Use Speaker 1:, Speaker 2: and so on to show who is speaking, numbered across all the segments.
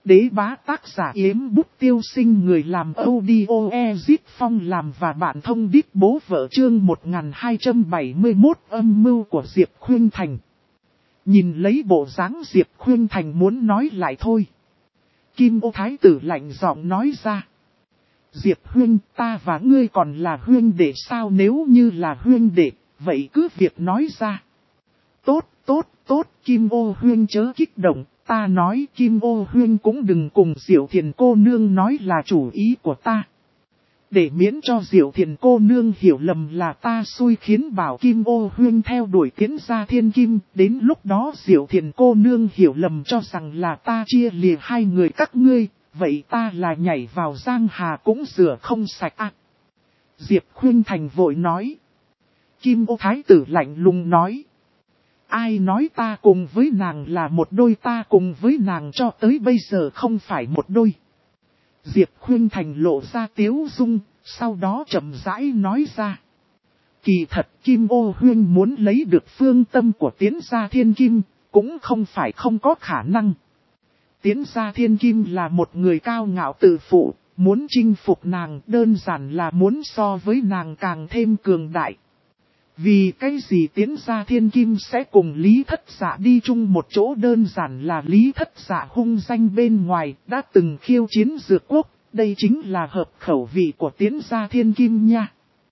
Speaker 1: đế bá tác giả Yếm Bút Tiêu Sinh, người làm audio Ezit Phong làm và bạn thông đít bố vợ, chương 1271 âm mưu của Diệp Khuynh Thành. Nhìn lấy bộ dáng Diệp Khuynh Thành muốn nói lại thôi. Kim Ô Thái tử lạnh giọng nói ra. Diệp huynh, ta và ngươi còn là huynh đệ sao? Nếu như là huynh đệ, vậy cứ việc nói ra. Tốt, Kim Ô huynh chớ kích động, ta nói Kim Ô huynh cũng đừng cùng Diệu Thiền cô nương nói là chủ ý của ta. Để miễn cho Diệu Thiền cô nương hiểu lầm là ta xui khiến bảo Kim Ô huynh theo đuổi Tiễn Gia Thiên Kim, đến lúc đó Diệu Thiền cô nương hiểu lầm cho rằng là ta chia lìa hai người các ngươi, vậy ta là nhảy vào giang hà cũng rửa không sạch à. Diệp Khuynh Thành vội nói. Kim Ô Thái tử lạnh lùng nói. Ai nói ta cùng với nàng là một đôi, ta cùng với nàng cho tới bây giờ không phải một đôi. Diệp Khuynh Thành lộ ra tiếu dung, sau đó chậm rãi nói ra. Kỳ thật Kim Ô huynh muốn lấy được phương tâm của Tiễn Gia Thiên Kim, cũng không phải không có khả năng. Tiễn Gia Thiên Kim là một người cao ngạo tự phụ, muốn chinh phục nàng đơn giản là muốn so với nàng càng thêm cường đại. Vì cái gì Tiễn Gia Thiên Kim sẽ cùng Lý Thất Dạ đi chung một chỗ? Đơn giản là Lý Thất Dạ hung danh bên ngoài, đã từng khiêu chiến Dược Quốc, đây chính là hợp khẩu vị của Tiễn Gia Thiên Kim nha.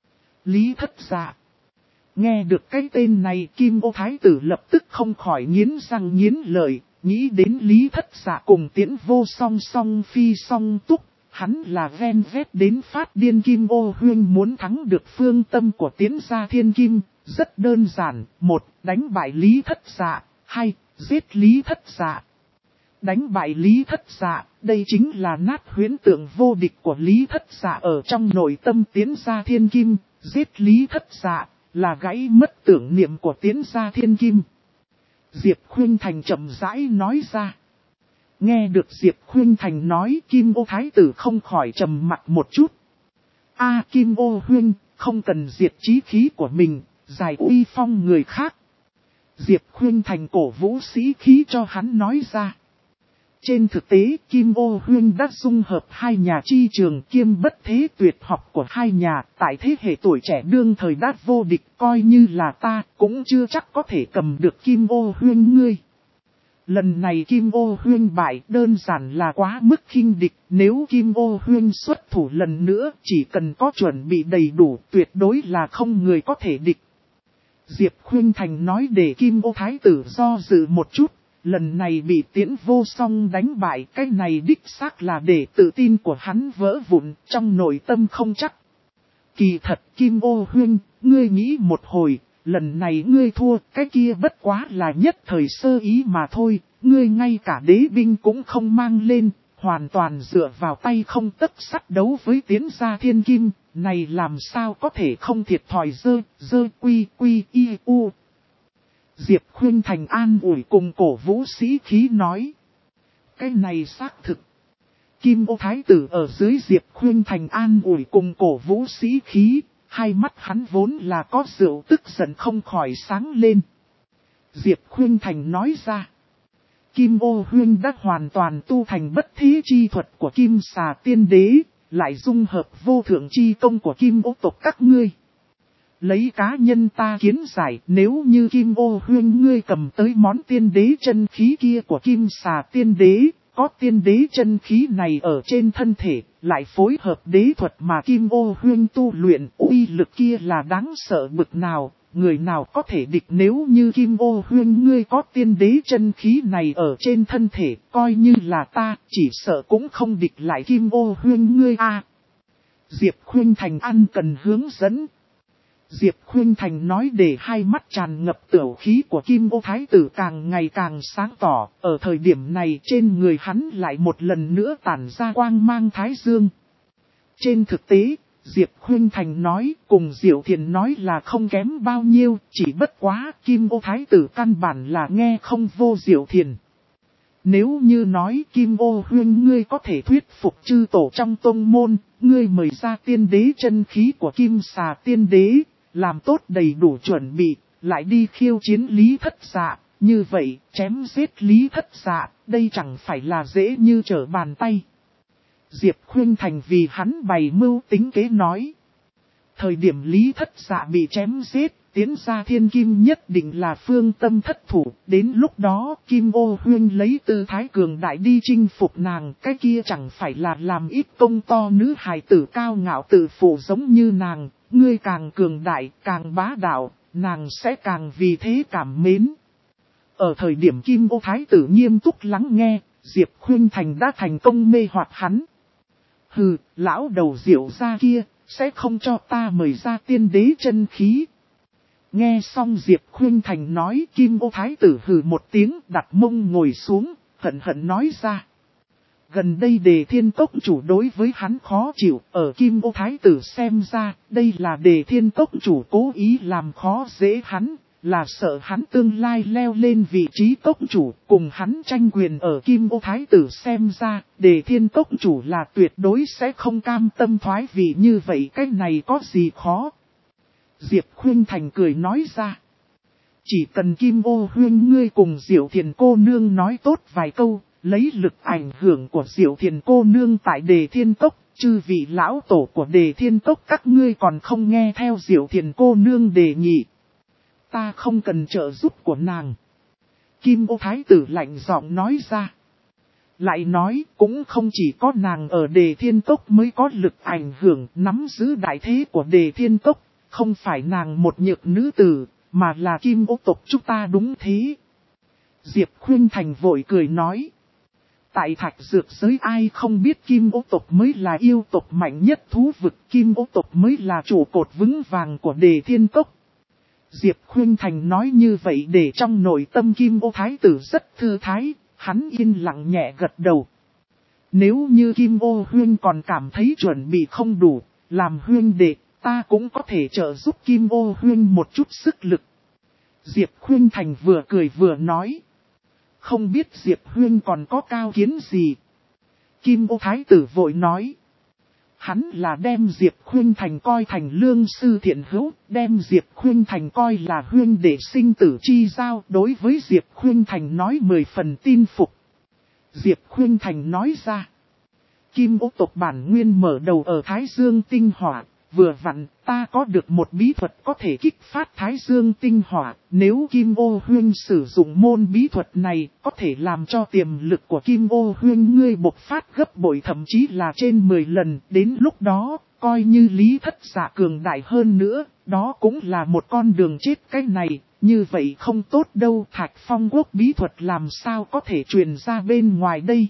Speaker 1: Lý Thất Dạ. Nghe được cái tên này, Kim Ô Thái tử lập tức không khỏi nghiến răng nghiến lợi, nghĩ đến Lý Thất Dạ cùng Tiễn Vô song song phi song túc. Hắn là ven vét đến phát điên. Kim Ô huynh muốn thắng được phương tâm của Tiễn Gia Thiên Kim, rất đơn giản. 1. Đánh bại Lý Thất Dạ. 2. Giết Lý Thất Dạ. Đánh bại Lý Thất Dạ, đây chính là nát huyễn tượng vô địch của Lý Thất Dạ ở trong nội tâm Tiễn Gia Thiên Kim. Giết Lý Thất Dạ, là gãy mất tưởng niệm của Tiễn Gia Thiên Kim. Diệp Khuynh Thành chậm rãi nói ra. Nghe được Diệp Khuynh Thành nói, Kim Ô Thái tử không khỏi trầm mặt một chút. Kim Ô huynh, không cần diệt chí khí của mình, giải uy phong người khác. Diệp Khuynh Thành cổ vũ sĩ khí cho hắn nói ra. Trên thực tế, Kim Ô huynh đã dung hợp hai nhà chi trường kiêm bất thế tuyệt học của hai nhà, tại thế hệ tuổi trẻ đương thời đã vô địch, coi như là ta cũng chưa chắc có thể cầm được Kim Ô huynh ngươi. Lần này Kim Ô huynh bại đơn giản là quá mức khinh địch, nếu Kim Ô huynh xuất thủ lần nữa chỉ cần có chuẩn bị đầy đủ tuyệt đối là không người có thể địch. Diệp Khuynh Thành nói để Kim Ô Thái tử do dự một chút, lần này bị Tiễn Vô song đánh bại, cái này đích xác là để tự tin của hắn vỡ vụn, trong nội tâm không chắc. Kỳ thật Kim Ô huynh, ngươi nghĩ một hồi. Lần này ngươi thua, cái kia bất quá là nhất thời sơ ý mà thôi, ngươi ngay cả đế binh cũng không mang lên, hoàn toàn dựa vào tay không tấc sắt đấu với Tiễn Gia Thiên Kim, này làm sao có thể không thiệt thòi quy y u. Diệp Khuynh Thành an ủi cùng cổ vũ sĩ khí nói. Cái này xác thực. Kim Ô Thái tử ở dưới Diệp Khuynh Thành an ủi cùng cổ vũ sĩ khí. Hai mắt hắn vốn là có rượu tức giận không khỏi sáng lên. Diệp Khuynh Thành nói ra. Kim Ô huynh đã hoàn toàn tu thành bất thế chi thuật của Kim Xà Tiên Đế, lại dung hợp vô thượng chi công của Kim Ô tộc các ngươi. Lấy cá nhân ta kiến giải, nếu như Kim Ô huynh ngươi cầm tới món tiên đế chân khí kia của Kim Xà Tiên Đế, có tiên đế chân khí này ở trên thân thể, lại phối hợp đế thuật mà Kim Ô huynh tu luyện, uy lực kia là đáng sợ bực nào, người nào có thể địch? Nếu như Kim Ô huynh ngươi có tiên đế chân khí này ở trên thân thể, coi như là ta, chỉ sợ cũng không địch lại Kim Ô huynh ngươi a. Diệp Khuynh Thành ăn cần hướng dẫn. Diệp Khuynh Thành nói để hai mắt tràn ngập tửu khí của Kim Ô Thái tử càng ngày càng sáng tỏ, ở thời điểm này trên người hắn lại một lần nữa tản ra quang mang thái dương. Trên thực tế, Diệp Khuynh Thành nói cùng Diệu Thiền nói là không kém bao nhiêu, chỉ bất quá Kim Ô Thái tử căn bản là nghe không vô Diệu Thiền. Nếu như nói Kim Ô huynh ngươi có thể thuyết phục chư tổ trong tông môn, ngươi mời ra tiên đế chân khí của Kim Xà Tiên Đế, làm tốt đầy đủ chuẩn bị, lại đi khiêu chiến Lý Thất Dạ, như vậy chém giết Lý Thất Dạ, đây chẳng phải là dễ như trở bàn tay. Diệp Khuynh Thành vì hắn bày mưu tính kế nói. Thời điểm Lý Thất Dạ bị chém giết, tiến ra thiên kim nhất định là phương tâm thất thủ. Đến lúc đó Kim Ô Huyên lấy tư thái cường đại đi chinh phục nàng. Cái kia chẳng phải là làm ít công to nữ hài tử cao ngạo tự phụ giống như nàng. Ngươi càng cường đại, càng bá đạo, nàng sẽ càng vì thế cảm mến. Ở thời điểm Kim Ô Thái tử nghiêm túc lắng nghe, Diệp Khuynh Thành đã thành công mê hoặc hắn. Hừ, lão đầu Diệu gia kia, sẽ không cho ta mời ra tiên đế chân khí. Nghe xong Diệp Khuynh Thành nói, Kim Ô Thái tử hừ một tiếng, đặt mông ngồi xuống, hận hận nói ra. Gần đây Đề Thiên Cốc chủ đối với hắn khó chịu, ở Kim Ô Thái tử xem ra, đây là Đề Thiên Cốc chủ cố ý làm khó dễ hắn, là sợ hắn tương lai leo lên vị trí cốc chủ, cùng hắn tranh quyền. Ở Kim Ô Thái tử xem ra, Đề Thiên Cốc chủ là tuyệt đối sẽ không cam tâm thoái vị như vậy, cái này có gì khó. Diệp Khuynh Thành cười nói ra. Chỉ cần Kim Ô Huyên ngươi cùng Diệu Thiền cô nương nói tốt vài câu, lấy lực ảnh hưởng của Diệu Thiền cô nương tại Đề Thiên Cốc, chư vị lão tổ của Đề Thiên Cốc các ngươi còn không nghe theo Diệu Thiền cô nương đề nghị. Ta không cần trợ giúp của nàng. Kim Ô Thái tử lạnh giọng nói ra. Lại nói cũng không chỉ có nàng ở Đề Thiên Cốc mới có lực ảnh hưởng nắm giữ đại thế của Đề Thiên Cốc. Không phải nàng một nhược nữ tử, mà là Kim Ô tộc chúng ta đúng thế. Diệp Khuynh Thành vội cười nói. Tại Thạch Dược giới ai không biết Kim Ô tộc mới là yêu tộc mạnh nhất thú vực, Kim Ô tộc mới là trụ cột vững vàng của Đề Thiên Cốc. Diệp Khuynh Thành nói như vậy để trong nội tâm Kim Ô Thái tử rất thư thái, hắn yên lặng nhẹ gật đầu. Nếu như Kim Ô Huyên còn cảm thấy chuẩn bị không đủ, làm huyên đệ, ta cũng có thể trợ giúp Kim Ô Huyên một chút sức lực. Diệp Khuynh Thành vừa cười vừa nói. Không biết Diệp Huyên còn có cao kiến gì? Kim Ô Thái tử vội nói. Hắn là đem Diệp Khuynh Thành coi thành lương sư thiện hữu, đem Diệp Khuynh Thành coi là huyên đệ sinh tử chi giao, đối với Diệp Khuynh Thành nói 10 phần tin phục. Diệp Khuynh Thành nói ra. Kim Ô tộc bản nguyên mở đầu ở Thái Dương tinh hỏa, vừa vặn ta có được một bí thuật có thể kích phát Thái Dương tinh hỏa, nếu Kim Ô Huyên sử dụng môn bí thuật này, có thể làm cho tiềm lực của Kim Ô Huyên ngươi bộc phát gấp bội thậm chí là trên 10 lần, đến lúc đó, coi như Lý Thất Dạ cường đại hơn nữa, đó cũng là một con đường chết cái này, như vậy không tốt đâu. Thạch Phong Quốc bí thuật làm sao có thể truyền ra bên ngoài đây.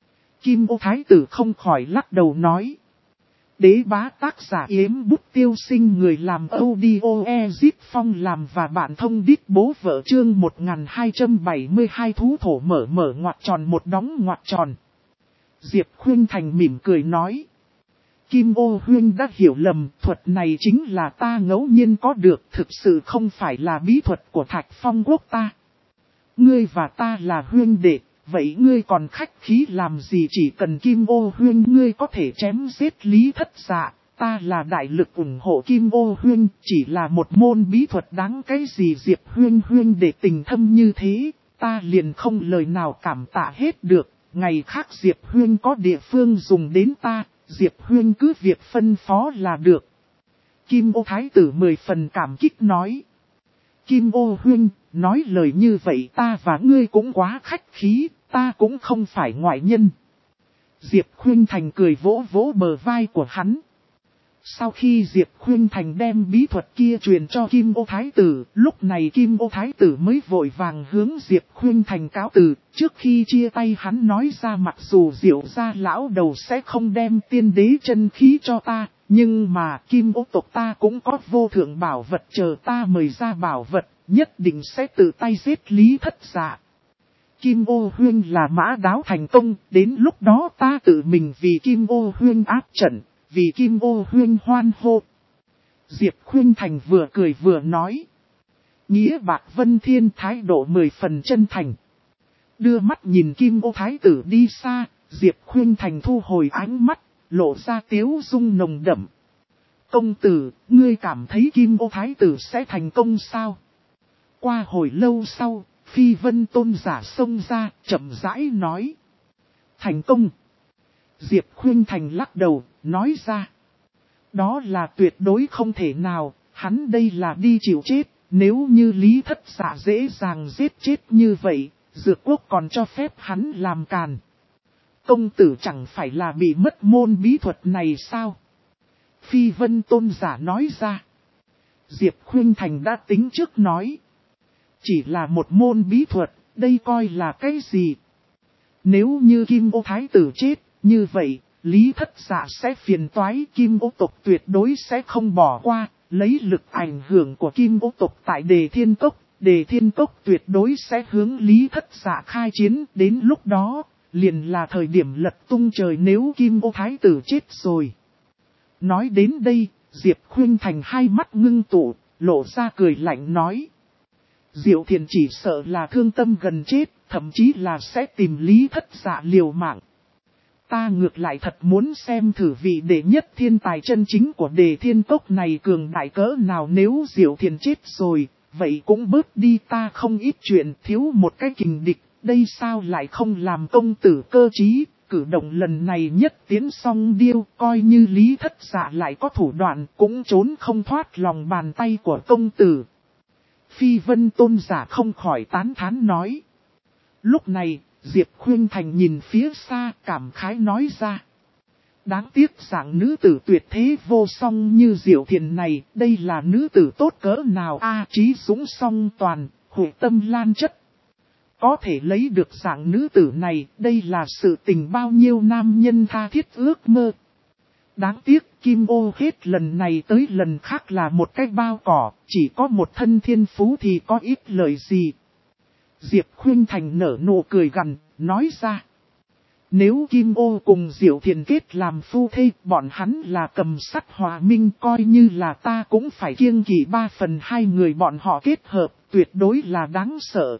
Speaker 1: Kim Ô Thái tử không khỏi lắc đầu nói. Đế bá tác giả Yếm Bút Tiêu Sinh người làm audio Ezip Phong làm và bạn thông đít bố vợ chương 1272 thú thổ mở ngoặc tròn một đóng ngoặc tròn. Diệp Khuynh Thành mỉm cười nói. Kim Ô Huyên đã hiểu lầm, thuật này chính là ta ngẫu nhiên có được, thực sự không phải là bí thuật của Thạch Phong Quốc ta. Ngươi và ta là huyên đệ. Vậy ngươi còn khách khí làm gì? Chỉ cần Kim Ô Huyên ngươi có thể chém giết Lý Thất Dạ, ta là đại lực ủng hộ Kim Ô Huyên, chỉ là một môn bí thuật đáng cái gì. Diệp Huyên để tình thâm như thế, ta liền không lời nào cảm tạ hết được, ngày khác Diệp Huyên có địa phương dùng đến ta, Diệp Huyên cứ việc phân phó là được. Kim Ô Thái tử 10 phần cảm kích nói. Kim Ô Huyên, nói lời như vậy ta và ngươi cũng quá khách khí, ta cũng không phải ngoại nhân. Diệp Khuynh Thành cười vỗ vỗ bờ vai của hắn. Sau khi Diệp Khuynh Thành đem bí thuật kia truyền cho Kim Ô Thái tử, lúc này Kim Ô Thái tử mới vội vàng hướng Diệp Khuynh Thành cáo từ. Trước khi chia tay hắn nói ra mặc dù Diệu gia lão đầu sẽ không đem tiên đế chân khí cho ta, nhưng mà Kim Ô tộc ta cũng có vô thượng bảo vật chờ ta mời ra bảo vật, nhất định sẽ tự tay giết Lý Thất Dạ. Kim Ô Huyên là mã đáo thành công, đến lúc đó ta tự mình vì Kim Ô Huyên áp trận, vì Kim Ô Huyên hoan hô. Diệp Khuynh Thành vừa cười vừa nói. Nghĩa bạc vân thiên, thái độ 10 phần chân thành. Đưa mắt nhìn Kim Ô Thái tử đi xa, Diệp Khuynh Thành thu hồi ánh mắt, lộ ra tiếu dung nồng đậm. Công tử, ngươi cảm thấy Kim Ô Thái tử sẽ thành công sao? Qua hồi lâu sau, Phi Vân Tôn giả xông ra, chậm rãi nói. Thành công. Diệp Khuynh Thành lắc đầu, nói ra. Đó là tuyệt đối không thể nào, hắn đây là đi chịu chết, nếu như Lý Thất Dạ dễ dàng giết chết như vậy, Dược Quốc còn cho phép hắn làm càn. Công tử chẳng phải là bị mất môn bí thuật này sao? Phi Vân Tôn giả nói ra. Diệp Khuynh Thành đã tính trước nói. Chỉ là một môn bí thuật, đây coi là cái gì? Nếu như Kim Ô Thái tử chết, như vậy, Lý Thất Dạ sẽ phiền toái, Kim Ô tộc tuyệt đối sẽ không bỏ qua, lấy lực ảnh hưởng của Kim Ô tộc tại Đề Thiên Cốc. Đề Thiên Cốc tuyệt đối sẽ hướng Lý Thất Dạ khai chiến, đến lúc đó, liền là thời điểm lật tung trời nếu Kim Ô Thái tử chết rồi. Nói đến đây, Diệp Khuynh Thành hai mắt ngưng tụ, lộ ra cười lạnh nói. Diệu Thiền chỉ sợ là thương tâm gần chết, thậm chí là sẽ tìm Lý Thất Dạ liều mạng. Ta ngược lại thật muốn xem thử vị đệ nhất thiên tài chân chính của Đề Thiên Cốc này cường đại cỡ nào, nếu Diệu Thiền chết rồi, vậy cũng bớt đi ta không ít chuyện, thiếu một cái kình địch, đây sao lại không làm công tử cơ trí, cử động lần này nhất tiến song điêu, coi như Lý Thất Dạ lại có thủ đoạn cũng trốn không thoát lòng bàn tay của công tử. Phi Vân Tôn giả không khỏi tán thán nói. Lúc này, Diệp Khuynh Thành nhìn phía xa cảm khái nói ra. Đáng tiếc dạng nữ tử tuyệt thế vô song như Diệu Thiền này, đây là nữ tử tốt cỡ nào trí dũng song toàn, hội tâm lan chất. Có thể lấy được dạng nữ tử này, đây là sự tình bao nhiêu nam nhân tha thiết ước mơ. Đáng tiếc Kim Ô hết lần này tới lần khác là một cái bao cỏ, chỉ có một thân thiên phú thì có ít lời gì. Diệp Khuynh Thành nở nụ cười gằn, nói ra. Nếu Kim Ô cùng Diệu Thiền kết làm phu thê, bọn hắn là cầm sắt hòa minh, coi như là ta cũng phải kiêng kỵ 3/2 người bọn họ kết hợp, tuyệt đối là đáng sợ.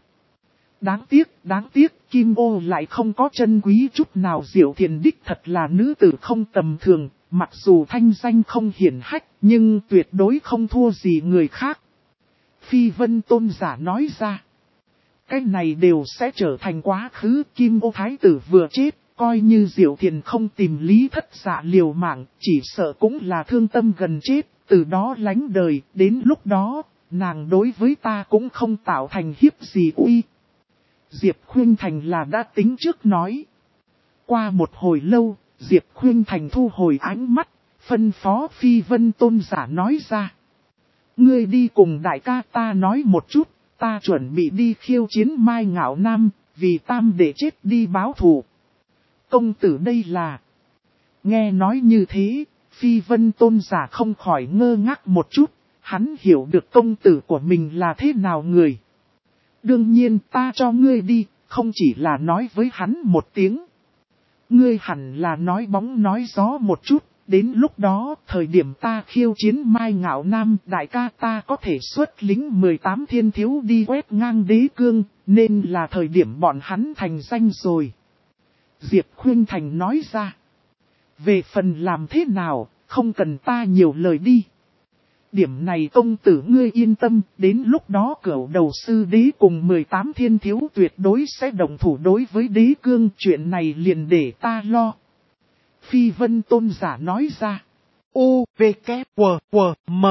Speaker 1: Đáng tiếc, Kim Ô lại không có chân quý chút nào. Diệu Thiền đích thật là nữ tử không tầm thường, mặc dù thanh danh không hiển hách, nhưng tuyệt đối không thua gì người khác. Phi Vân Tôn giả nói ra. Cái này đều sẽ trở thành quá khứ, Kim Ô Thái tử vừa chết, coi như Diệu Thiền không tìm Lý Thất Dạ liều mạng, chỉ sợ cũng là thương tâm gần chết, từ đó lánh đời, đến lúc đó, nàng đối với ta cũng không tạo thành hiếp gì uy. Diệp Khuynh Thành là đã tính trước nói. Qua một hồi lâu, Diệp Khuynh Thành thu hồi ánh mắt, phân phó Phi Vân Tôn giả nói ra. Ngươi đi cùng đại ca ta nói một chút, ta chuẩn bị đi khiêu chiến Mai Ngạo Nam, vì tam đệ chết đi báo thù. Công tử đây là. Nghe nói như thế, Phi Vân Tôn giả không khỏi ngơ ngác một chút, hắn hiểu được công tử của mình là thế nào người. Đương nhiên ta cho ngươi đi, không chỉ là nói với hắn một tiếng. Ngươi hẳn là nói bóng nói gió một chút, đến lúc đó, thời điểm ta khiêu chiến Mai Ngạo Nam, đại ca ta có thể xuất lính 18 thiên thiếu đi quét ngang đế cương, nên là thời điểm bọn hắn thành danh rồi. Diệp Khuynh Thành nói ra. Về phần làm thế nào, không cần ta nhiều lời đi. Điểm này công tử ngươi yên tâm, đến lúc đó Cửu Đầu Sư Đế cùng 18 thiên thiếu tuyệt đối sẽ đồng thủ đối với đế cương, chuyện này liền để ta lo. Phi Vân Tôn giả nói ra. U, V, K, W, W, M.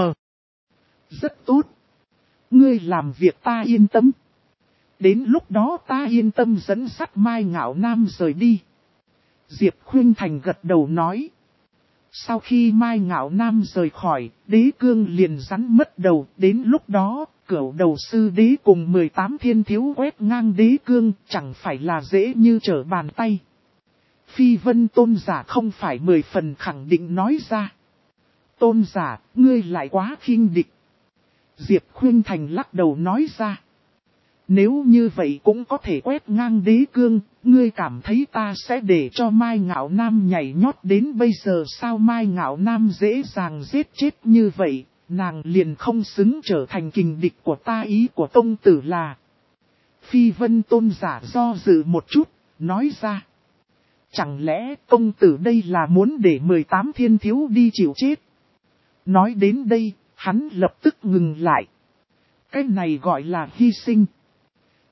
Speaker 1: Rất tốt. Ngươi làm việc ta yên tâm. Đến lúc đó ta yên tâm dẫn dắt Mai Ngạo Nam rời đi. Diệp Khuynh Thành gật đầu nói. Sau khi Mai Ngạo Nam rời khỏi, đế cương liền rắn mất đầu, đến lúc đó, Cửu Đầu Sư Đế cùng 18 thiên thiếu quét ngang đế cương, chẳng phải là dễ như trở bàn tay. Phi Vân Tôn giả không phải 10 phần khẳng định nói ra. Tôn giả, ngươi lại quá khinh địch. Diệp Khuynh Thành lắc đầu nói ra. Nếu như vậy cũng có thể quét ngang đế cương, ngươi cảm thấy ta sẽ để cho Mai Ngạo Nam nhảy nhót đến bây giờ sao? Mai Ngạo Nam dễ dàng giết chết như vậy, nàng liền không xứng trở thành kình địch của ta. Ý của công tử là. Phi Vân Tôn giả do dự một chút, nói ra. Chẳng lẽ công tử đây là muốn để 18 thiên thiếu đi chịu chết? Nói đến đây, hắn lập tức ngừng lại. Cái này gọi là hy sinh.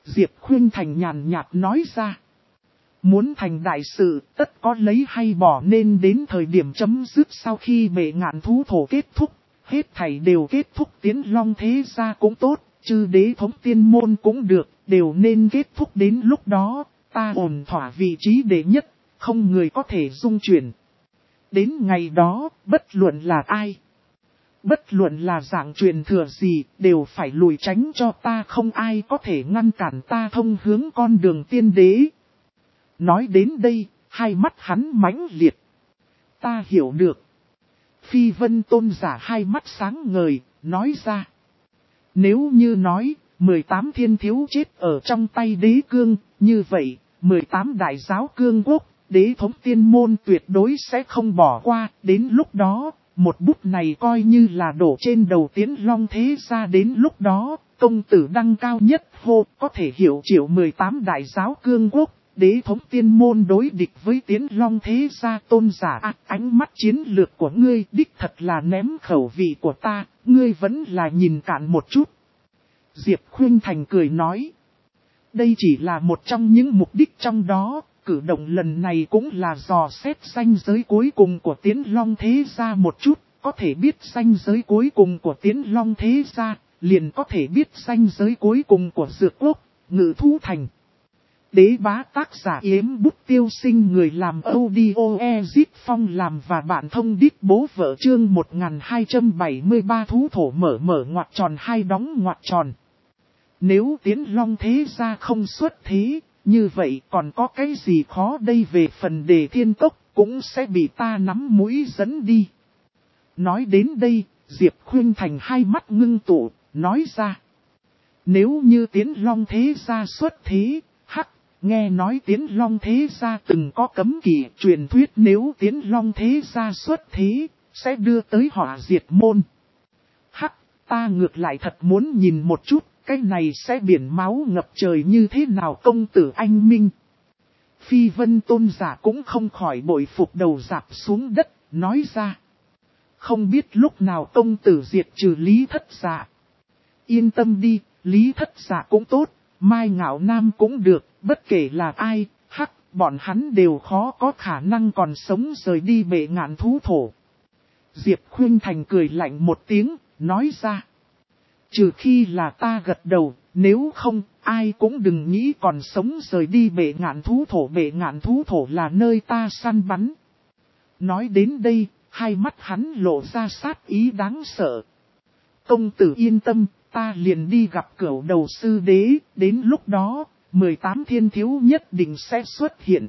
Speaker 1: Diệp Khuynh Thành nhàn nhạt nói ra. Muốn thành đại sự, tất có lấy hay bỏ, nên đến thời điểm chấm dứt sau khi bệ ngạn thú thổ kết thúc, hết thảy đều kết thúc, Tiến Long thế gia cũng tốt, chư đế thống tiên môn cũng được, đều nên kết thúc đến lúc đó, ta ổn thỏa vị trí đệ nhất, không người có thể dung chuyển. Đến ngày đó, bất luận là ai, bất luận là dạng truyền thừa gì, đều phải lùi tránh cho ta, không ai có thể ngăn cản ta thông hướng con đường tiên đế. Nói đến đây, hai mắt hắn mãnh liệt. Ta hiểu được. Phi Vân Tôn giả hai mắt sáng ngời, nói ra. Nếu như nói, 18 thiên thiếu chết ở trong tay đế cương, như vậy, 18 đại giáo cương quốc, đế thống tiên môn tuyệt đối sẽ không bỏ qua. Đến lúc đó, một bút này coi như là đổ trên đầu Tiến Long thế gia. Đến lúc đó, công tử đăng cao nhất hô, có thể hiểu triệu 18 đại giáo cương quốc. Đế thống tiên môn đối địch với Tiến Long thế gia. Tôn giả ánh mắt chiến lược của ngươi đích thật là ném khẩu vị của ta, ngươi vẫn là nhìn cạn một chút. Diệp Khuynh Thành cười nói. Đây chỉ là một trong những mục đích trong đó, cử động lần này cũng là dò xét ranh giới cuối cùng của Tiến Long thế gia một chút, có thể biết ranh giới cuối cùng của Tiến Long thế gia, liền có thể biết ranh giới cuối cùng của Dược Quốc, Ngự Thú Thành. Đế bá tác giả Yếm Bút Tiêu Sinh, người làm audio Ezit Phong làm và bạn thông đít bố vợ, chương 1273 thú thổ mở ngoặc tròn hai đóng ngoặc tròn. Nếu Tiến Long thế gia không xuất thế, như vậy còn có cái gì khó đây, về phần Đề Thiên Cốc cũng sẽ bị ta nắm mũi dẫn đi. Nói đến đây, Diệp Khuynh Thành hai mắt ngưng tụ, nói ra. Nếu như Tiến Long thế gia xuất thế, nghe nói Tiến Long thế gia từng có cấm kỵ truyền thuyết, nếu Tiến Long thế gia xuất thế, sẽ đưa tới họa diệt môn. Ta ngược lại thật muốn nhìn một chút, cái này sẽ biển máu ngập trời như thế nào, công tử anh minh. Phi Vân Tôn giả cũng không khỏi bội phục, đầu rạp xuống đất, nói ra. Không biết lúc nào công tử diệt trừ Lý Thất Dạ. Yên tâm đi, Lý Thất Dạ cũng tốt, Mai Ngạo Nam cũng được, bất kể là ai, bọn hắn đều khó có khả năng còn sống rời đi bệ ngạn thú thổ. Diệp Khuynh Thành cười lạnh một tiếng, nói ra. Trừ khi là ta gật đầu, nếu không, ai cũng đừng nghĩ còn sống rời đi bệ ngạn thú thổ. Bệ ngạn thú thổ là nơi ta săn bắn. Nói đến đây, hai mắt hắn lộ ra sát ý đáng sợ. Công tử yên tâm, ta liền đi gặp Cửu Đầu Sư Đế, đến lúc đó, 18 thiên thiếu nhất định sẽ xuất hiện.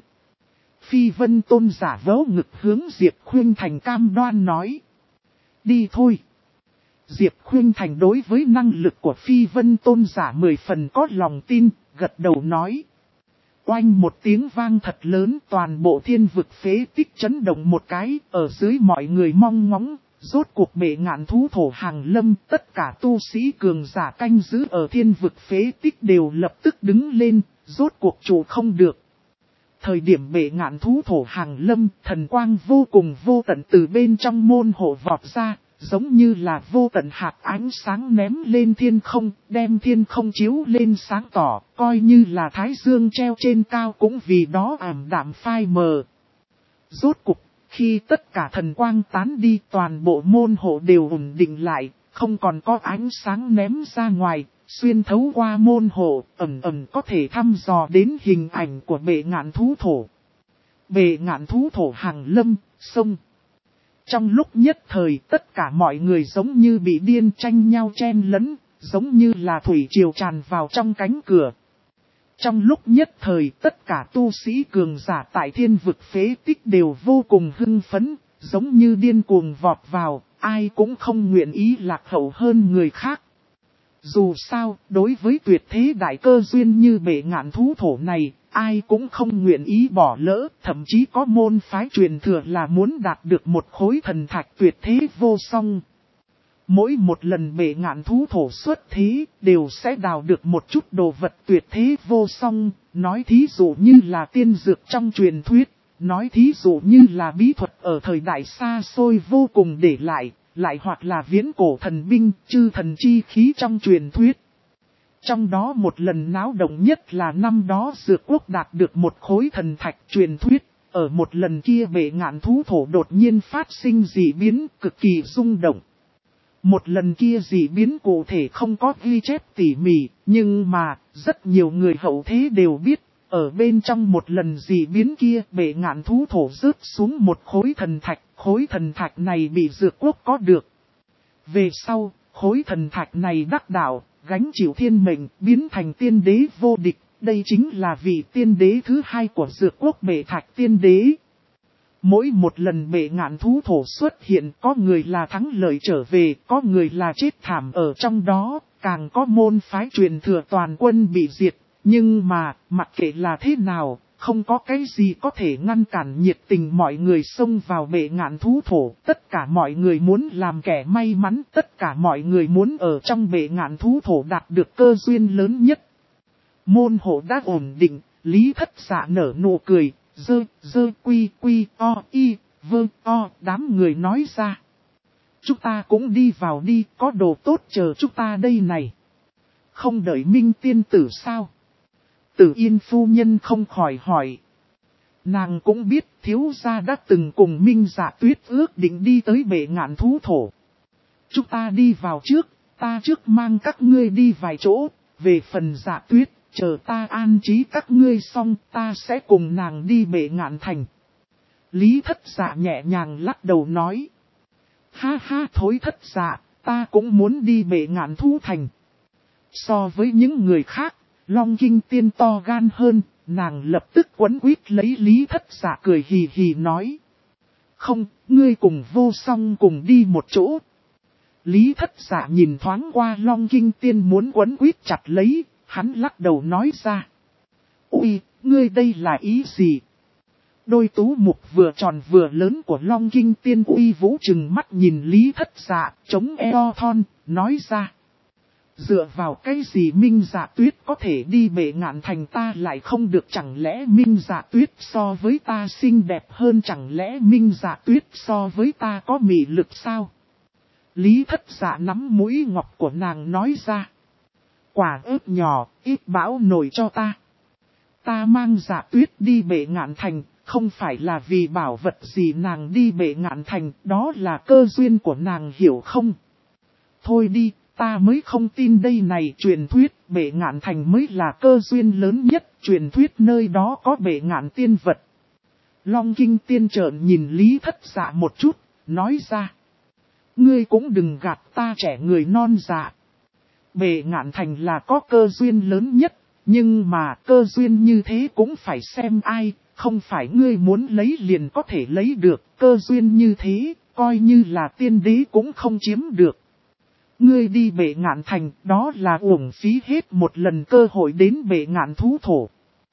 Speaker 1: Phi Vân Tôn giả vớ ngực hướng Diệp Khuynh Thành cam đoan nói. Đi thôi. Diệp Khuynh Thành đối với năng lực của Phi Vân Tôn giả 10 phần có lòng tin, gật đầu nói. Oanh một tiếng vang thật lớn, toàn bộ thiên vực phế tích chấn động một cái, ở dưới mọi người mong ngóng. Rốt cuộc bệ ngạn thú thổ hàng lâm, tất cả tu sĩ cường giả canh giữ ở thiên vực phế tích đều lập tức đứng lên, rốt cuộc chủ không được. Thời điểm bệ ngạn thú thổ hàng lâm, thần quang vô cùng vô tận từ bên trong môn hộ vọt ra, giống như là vô tận hạt ánh sáng ném lên thiên không, đem thiên không chiếu lên sáng tỏ, coi như là thái dương treo trên cao cũng vì đó ảm đạm phai mờ. Rốt cuộc, khi tất cả thần quang tán đi, toàn bộ môn hộ đều ổn định lại, không còn có ánh sáng ném ra ngoài, xuyên thấu qua môn hộ, ẩn có thể thăm dò đến hình ảnh của bệ ngạn thú thổ. Bệ ngạn thú thổ hàng lâm, sông. Trong lúc nhất thời, tất cả mọi người giống như bị điên tranh nhau chen lấn, giống như là thủy triều tràn vào trong cánh cửa. Trong lúc nhất thời, tất cả tu sĩ cường giả tại thiên vực phế tích đều vô cùng hưng phấn, giống như điên cuồng vọt vào, ai cũng không nguyện ý lạc hậu hơn người khác. Dù sao, đối với tuyệt thế đại cơ duyên như bệ ngạn thú thổ này, ai cũng không nguyện ý bỏ lỡ, thậm chí có môn phái truyền thừa là muốn đạt được một khối thần thạch tuyệt thế vô song. Mỗi một lần bệ ngạn thú thổ xuất thế, đều sẽ đào được một chút đồ vật tuyệt thế vô song, nói thí dụ như là tiên dược trong truyền thuyết, nói thí dụ như là bí thuật ở thời đại xa xôi vô cùng để lại hoặc là viễn cổ thần binh, chư thần chi khí trong truyền thuyết. Trong đó một lần náo động nhất là năm đó Dược Quốc đạt được một khối thần thạch truyền thuyết. Ở một lần kia bệ ngạn thú thổ đột nhiên phát sinh dị biến cực kỳ rung động. Một lần kia dị biến cụ thể không có ghi chép tỉ mỉ, nhưng mà rất nhiều người hậu thế đều biết. Ở bên trong một lần dị biến kia bệ ngạn thú thổ rớt xuống một khối thần thạch này bị Dược Quốc có được. Về sau, khối thần thạch này đắc đạo, gánh chịu thiên mệnh, biến thành tiên đế vô địch. Đây chính là vị tiên đế thứ hai của Dược Quốc bệ thạch tiên đế. Mỗi một lần bệ ngạn thú thổ xuất hiện có người là thắng lợi trở về, có người là chết thảm ở trong đó, càng có môn phái truyền thừa toàn quân bị diệt. Nhưng mà, mặc kệ là thế nào, không có cái gì có thể ngăn cản nhiệt tình mọi người xông vào bệ ngạn thú thổ. Tất cả mọi người muốn làm kẻ may mắn, tất cả mọi người muốn ở trong bệ ngạn thú thổ đạt được cơ duyên lớn nhất. Môn hộ đã ổn định, Lý Thất Dạ nở nụ cười, đám người nói ra. Chúng ta cũng đi vào đi, có đồ tốt chờ chúng ta đây này. Không đợi Minh tiên tử sao? Tử Yên phu nhân không khỏi hỏi. Nàng cũng biết thiếu gia đã từng cùng Minh Dạ Tuyết ước định đi tới bệ ngạn thú thổ. Chúng ta đi vào trước, ta trước mang các ngươi đi vài chỗ, về phần Dạ Tuyết, chờ ta an trí các ngươi xong ta sẽ cùng nàng đi bệ ngạn thành. Lý Thất Dạ nhẹ nhàng lắc đầu nói. Ha ha Thối Thất Dạ, ta cũng muốn đi bệ ngạn thú thành. So với những người khác, Long Kinh Tiên to gan hơn, nàng lập tức quấn quýt lấy Lý Thất Dạ cười hì hì nói. Không, ngươi cùng Vô Song cùng đi một chỗ. Lý Thất Dạ nhìn thoáng qua Long Kinh Tiên muốn quấn quýt chặt lấy, hắn lắc đầu nói ra. Ui, ngươi đây là ý gì? Đôi tú mục vừa tròn vừa lớn của Long Kinh Tiên uy vũ trừng mắt nhìn Lý Thất Dạ, chống eo thon, nói ra. Dựa vào cái gì Minh Dạ Tuyết có thể đi bệ ngạn thành ta lại không được, chẳng lẽ Minh Dạ Tuyết so với ta xinh đẹp hơn, chẳng lẽ Minh Dạ Tuyết so với ta có mị lực sao? Lý Thất Dạ nắm mũi ngọc của nàng nói ra. Quả ớt nhỏ, ít bão nổi cho ta. Ta mang Dạ Tuyết đi bệ ngạn thành, không phải là vì bảo vật gì nàng đi bệ ngạn thành, đó là cơ duyên của nàng hiểu không? Thôi đi, ta mới không tin đây này, truyền thuyết bệ ngạn thành mới là cơ duyên lớn nhất, truyền thuyết nơi đó có bệ ngạn tiên vật. Long Kinh Tiên trợn nhìn Lý Thất Dạ một chút, nói ra. Ngươi cũng đừng gạt ta trẻ người non dạ. Bệ ngạn thành là có cơ duyên lớn nhất, nhưng mà cơ duyên như thế cũng phải xem ai, không phải ngươi muốn lấy liền có thể lấy được, cơ duyên như thế, coi như là tiên đế cũng không chiếm được. Ngươi đi bệ ngạn thành, đó là uổng phí hết một lần cơ hội đến bệ ngạn thú thổ.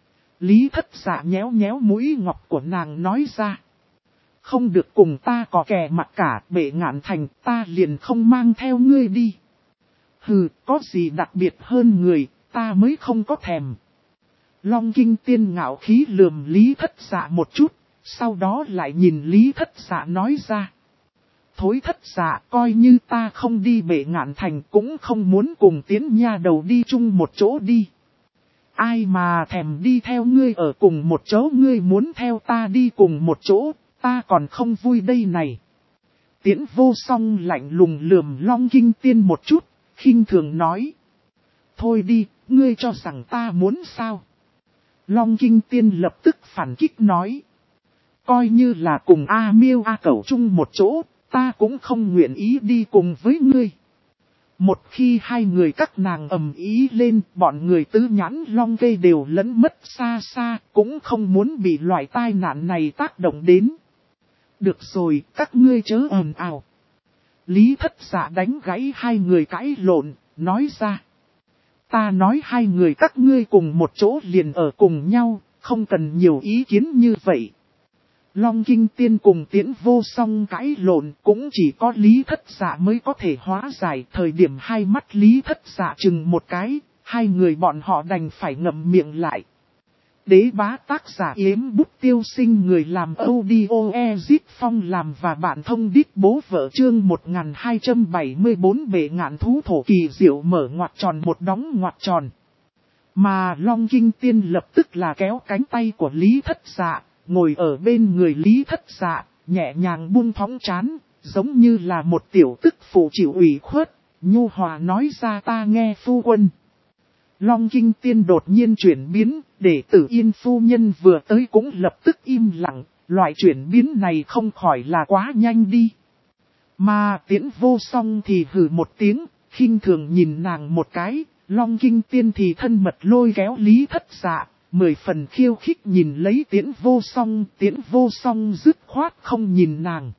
Speaker 1: Lý Thất Dạ nhéo nhéo mũi ngọc của nàng nói ra. Không được cùng ta có kè mặt cả, bệ ngạn thành ta liền không mang theo ngươi đi. Hừ, có gì đặc biệt hơn người, ta mới không có thèm. Long Kinh Tiên ngạo khí lườm Lý Thất Dạ một chút, sau đó lại nhìn Lý Thất Dạ nói ra. Thối Thất Dạ, coi như ta không đi bệ ngạn thành cũng không muốn cùng Tiến nha đầu đi chung một chỗ đi. Ai mà thèm đi theo ngươi ở cùng một chỗ, ngươi muốn theo ta đi cùng một chỗ, ta còn không vui đây này. Tiễn Vô Song lạnh lùng lườm Long Kinh Tiên một chút, khinh thường nói. Thôi đi, ngươi cho rằng ta muốn sao? Long Kinh Tiên lập tức phản kích nói. Coi như là cùng A Miêu A Cẩu chung một chỗ, ta cũng không nguyện ý đi cùng với ngươi. Một khi hai người các nàng ầm ý lên, bọn người tứ nhãn Long Cây đều lẫn mất xa xa, cũng không muốn bị loại tai nạn này tác động đến. Được rồi, các ngươi chớ ồn ào. Lý Thất Dạ đánh gãy hai người cãi lộn, nói ra. Ta nói hai người các ngươi cùng một chỗ liền ở cùng nhau, không cần nhiều ý kiến như vậy. Long Kinh Tiên cùng Tiễn Vô Song cãi lộn, cũng chỉ có Lý Thất Dạ mới có thể hóa giải. Thời điểm hai mắt Lý Thất Dạ chừng một cái, hai người bọn họ đành phải ngậm miệng lại. Đế bá tác giả Yếm Bút Tiêu Sinh, người làm audio Ezit Phong làm và bạn thông đít bố vợ. Chương 1274 bệ ngạn thú thổ kỳ diệu mở ngoặc tròn một đóng ngoặc tròn. Mà Long Kinh Tiên lập tức là kéo cánh tay của Lý Thất Dạ, ngồi ở bên người Lý Thất Dạ, nhẹ nhàng buông phóng trán, giống như là một tiểu tức phụ chịu ủy khuất, nhu hòa nói ra ta nghe phu quân. Long Kinh Tiên đột nhiên chuyển biến, để Tử Yên phu nhân vừa tới cũng lập tức im lặng, loại chuyển biến này không khỏi là quá nhanh đi. Mà Tiễn Vô Song thì hừ một tiếng, khinh thường nhìn nàng một cái, Long Kinh Tiên thì thân mật lôi kéo Lý Thất Dạ, 10 phần khiêu khích nhìn lấy Tiễn Vô Song dứt khoát không nhìn nàng.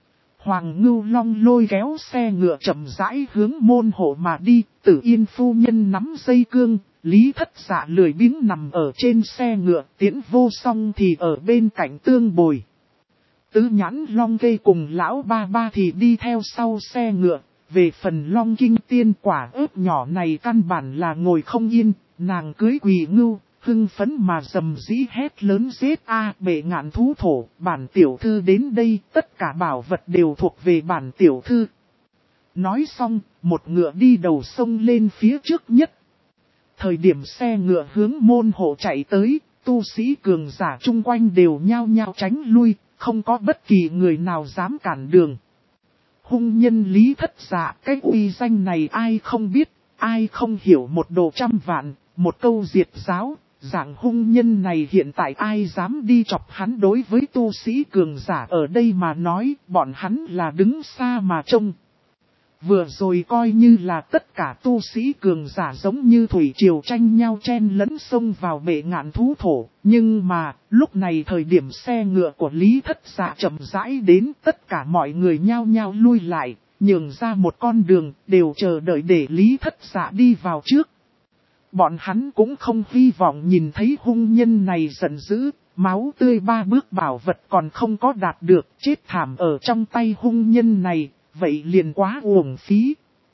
Speaker 1: Hoàng Ngưu Long lôi kéo xe ngựa chậm rãi hướng môn hộ mà đi, Tử Yên phu nhân nắm dây cương, Lý Thất Dạ lười biếng nằm ở trên xe ngựa, Tiễn Vô Song thì ở bên cạnh tương bồi. Tứ Nhãn Long Cây cùng lão ba ba thì đi theo sau xe ngựa, về phần Long Kinh Tiên quả ớt nhỏ này căn bản là ngồi không yên, nàng cưới Quỳ Ngưu. Hưng phấn mà rầm rĩ hét lớn giết a bệ ngạn thú thổ, bản tiểu thư đến đây, tất cả bảo vật đều thuộc về bản tiểu thư. Nói xong, một ngựa đi đầu sông lên phía trước nhất. Thời điểm xe ngựa hướng môn hộ chạy tới, tu sĩ cường giả chung quanh đều nhao nhao tránh lui, không có bất kỳ người nào dám cản đường. Hung nhân Lý Thất Dạ, cái uy danh này ai không biết, ai không hiểu, một đồ trăm vạn, một câu diệt giáo. Dạng hung nhân này hiện tại ai dám đi chọc hắn, đối với tu sĩ cường giả ở đây mà nói, bọn hắn là đứng xa mà trông. Vừa rồi coi như là tất cả tu sĩ cường giả giống như thủy triều tranh nhau chen lẫn xông vào bệ ngạn thú thổ. Nhưng mà, lúc này thời điểm xe ngựa của Lý Thất Dạ chậm rãi đến, tất cả mọi người nhao nhao lui lại, nhường ra một con đường, đều chờ đợi để Lý Thất Dạ đi vào trước. Bọn hắn cũng không hy vọng nhìn thấy hung nhân này giận dữ, máu tươi ba bước bảo vật còn không có đạt được, chết thảm ở trong tay hung nhân này, vậy liền quá uổng phí.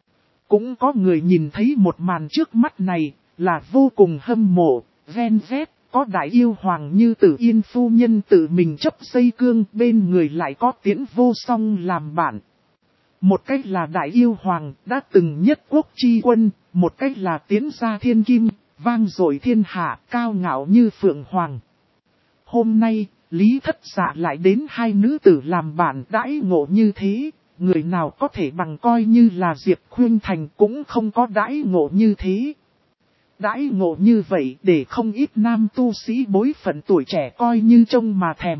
Speaker 1: Cũng có người nhìn thấy một màn trước mắt này, là vô cùng hâm mộ, ven vét, có đại yêu hoàng như Tử Yên phu nhân tự mình chấp dây cương, bên người lại có Tiễn Vô Song làm bạn. Một cách là đại yêu hoàng đã từng nhất quốc chi quân, một cách là tiến gia thiên kim, vang dội thiên hạ, cao ngạo như phượng hoàng. Hôm nay, Lý Thất Dạ lại đến hai nữ tử làm bạn, đãi ngộ như thế, người nào có thể bằng, coi như là Diệp Khuynh Thành cũng không có đãi ngộ như thế. Đãi ngộ như vậy để không ít nam tu sĩ bối phận tuổi trẻ coi như trông mà thèm.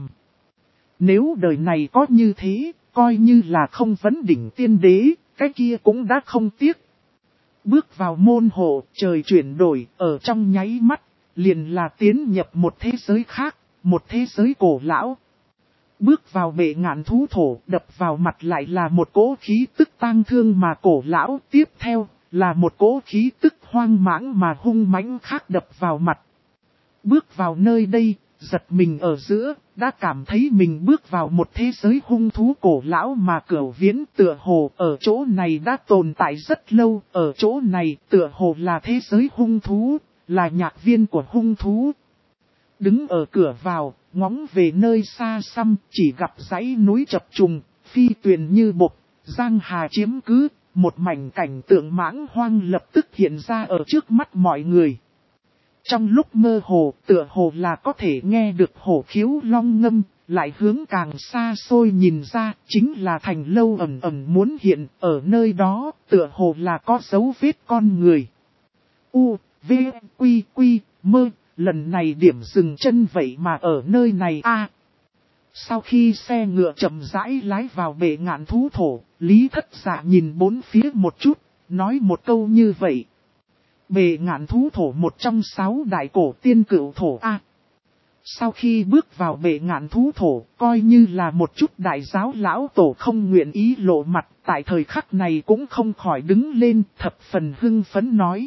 Speaker 1: Nếu đời này có như thế, coi như là không vấn đỉnh tiên đế, cái kia cũng đã không tiếc. Bước vào môn hộ, trời chuyển đổi, ở trong nháy mắt, liền là tiến nhập một thế giới khác, một thế giới cổ lão. Bước vào bệ ngạn thú thổ, đập vào mặt lại là một cỗ khí tức tang thương mà cổ lão, tiếp theo là một cỗ khí tức hoang mãng mà hung mãnh khác đập vào mặt. Bước vào nơi đây, giật mình ở giữa, đã cảm thấy mình bước vào một thế giới hung thú cổ lão mà cửu viễn, tựa hồ ở chỗ này đã tồn tại rất lâu, ở chỗ này tựa hồ là thế giới hung thú, là nhạc viên của hung thú. Đứng ở cửa vào, ngóng về nơi xa xăm, chỉ gặp dãy núi chập trùng, phi tuyền như bộc, giang hà chiếm cứ, một mảnh cảnh tượng mãng hoang lập tức hiện ra ở trước mắt mọi người. Trong lúc mơ hồ, tựa hồ là có thể nghe được hổ khiếu long ngâm, lại hướng càng xa xôi nhìn ra, chính là thành lâu ẩn ẩn muốn hiện, ở nơi đó, tựa hồ là có dấu vết con người. U, V, Quy, Quy, Mơ, lần này điểm dừng chân vậy mà ở nơi này a. Sau khi xe ngựa chậm rãi lái vào bệ ngạn thú thổ, Lý Thất Dạ nhìn bốn phía một chút, nói một câu như vậy. Bệ ngạn thú thổ một trong 6 đại cổ tiên cửu thổ A. Sau khi bước vào bệ ngạn thú thổ, coi như là một chút đại giáo lão tổ không nguyện ý lộ mặt, tại thời khắc này cũng không khỏi đứng lên, thập phần hưng phấn nói.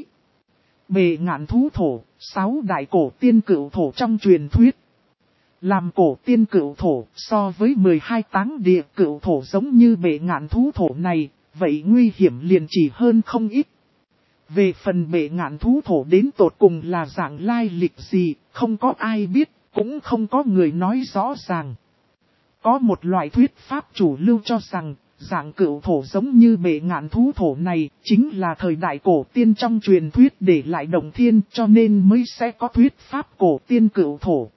Speaker 1: Bệ ngạn thú thổ, 6 đại cổ tiên cửu thổ trong truyền thuyết. Làm cổ tiên cửu thổ, so với 12 táng địa cửu thổ giống như bệ ngạn thú thổ này, vậy nguy hiểm liền chỉ hơn không ít. Về phần bệ ngạn thú thổ đến tột cùng là dạng lai lịch gì, không có ai biết, cũng không có người nói rõ ràng. Có một loại thuyết pháp chủ lưu cho rằng, dạng cựu thổ giống như bệ ngạn thú thổ này, chính là thời đại cổ tiên trong truyền thuyết để lại động thiên, cho nên mới sẽ có thuyết pháp cổ tiên cựu thổ.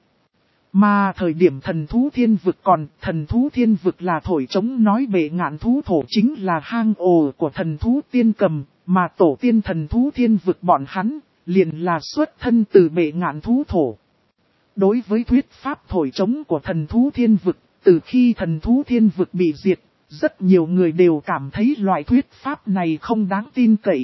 Speaker 1: Mà thời điểm thần thú thiên vực còn, thần thú thiên vực là thổi trống nói bệ ngạn thú thổ chính là hang ổ của thần thú tiên cầm, mà tổ tiên thần thú thiên vực bọn hắn, liền là xuất thân từ bệ ngạn thú thổ. Đối với thuyết pháp thổi trống của thần thú thiên vực, từ khi thần thú thiên vực bị diệt, rất nhiều người đều cảm thấy loại thuyết pháp này không đáng tin cậy.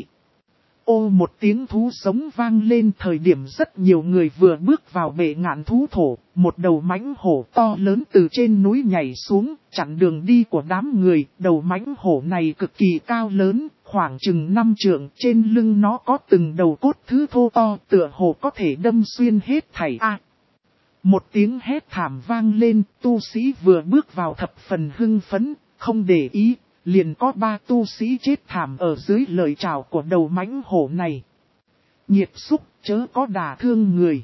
Speaker 1: Ô một tiếng thú sống vang lên thời điểm rất nhiều người vừa bước vào bệ ngạn thú thổ, một đầu mãnh hổ to lớn từ trên núi nhảy xuống, chặn đường đi của đám người. Đầu mãnh hổ này cực kỳ cao lớn, khoảng chừng 5 trượng, trên lưng nó có từng đầu cốt thứ thô to, tựa hồ có thể đâm xuyên hết thảy a. Một tiếng hét thảm vang lên, tu sĩ vừa bước vào thập phần hưng phấn, không để ý. Liền có 3 tu sĩ chết thảm ở dưới lời chào của đầu mãnh hổ này. Nhiệt xúc chớ có đả thương người.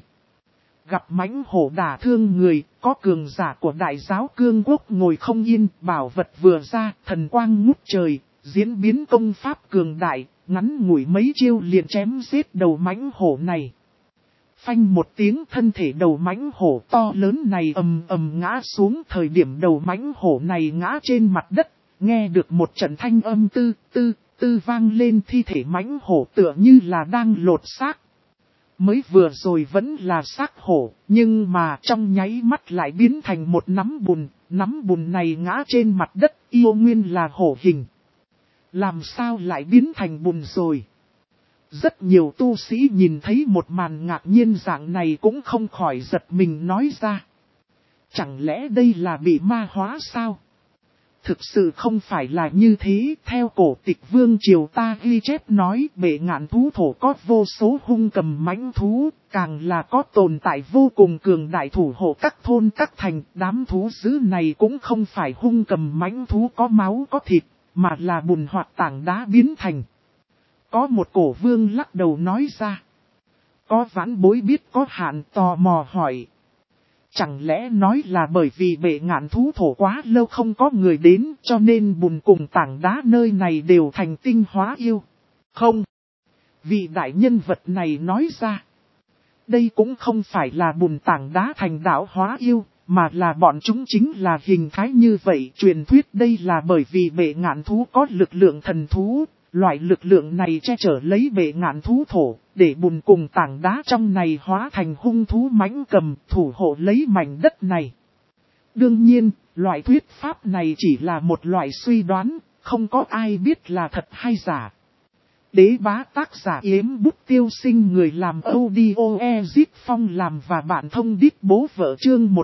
Speaker 1: Gặp mãnh hổ đả thương người, có cường giả của đại giáo cương quốc ngồi không yên, bảo vật vừa ra, thần quang ngút trời, diễn biến công pháp cường đại, ngắn ngủi mấy chiêu liền chém giết đầu mãnh hổ này. Phanh một tiếng thân thể đầu mãnh hổ to lớn này ầm ầm ngã xuống, thời điểm đầu mãnh hổ này ngã trên mặt đất. Nghe được một trận thanh âm tư vang lên, thi thể mãnh hổ tựa như là đang lột xác. Mới vừa rồi vẫn là xác hổ, nhưng mà trong nháy mắt lại biến thành một nắm bùn này ngã trên mặt đất, yêu nguyên là hổ hình. Làm sao lại biến thành bùn rồi? Rất nhiều tu sĩ nhìn thấy một màn ngạc nhiên dạng này cũng không khỏi giật mình nói ra. Chẳng lẽ đây là bị ma hóa sao? Thực sự không phải là như thế, theo cổ tịch vương triều ta ghi chép nói bệ ngạn thú thổ có vô số hung cầm mãnh thú, càng là có tồn tại vô cùng cường đại thủ hộ các thôn các thành, đám thú dữ này cũng không phải hung cầm mãnh thú có máu có thịt, mà là bùn hoặc tảng đá biến thành. Có một cổ vương lắc đầu nói ra. Có vãn bối biết có hạn tò mò hỏi. Chẳng lẽ nói là bởi vì bệ ngạn thú thổ quá lâu không có người đến cho nên bùn cùng tảng đá nơi này đều thành tinh hóa yêu? Không. Vị đại nhân vật này nói ra. Đây cũng không phải là bùn tảng đá thành đạo hóa yêu, mà là bọn chúng chính là hình thái như vậy. Truyền thuyết đây là bởi vì bệ ngạn thú có lực lượng thần thú. Loại lực lượng này che chở lấy bệ ngạn thú thổ, để bùn cùng tảng đá trong này hóa thành hung thú mãnh cầm, thủ hộ lấy mảnh đất này. Đương nhiên, loại thuyết pháp này chỉ là một loại suy đoán, không có ai biết là thật hay giả. Đế bá tác giả Yếm Bút Tiêu Sinh, người làm audio Ezit Phong làm và bạn thông đít bố vợ, chương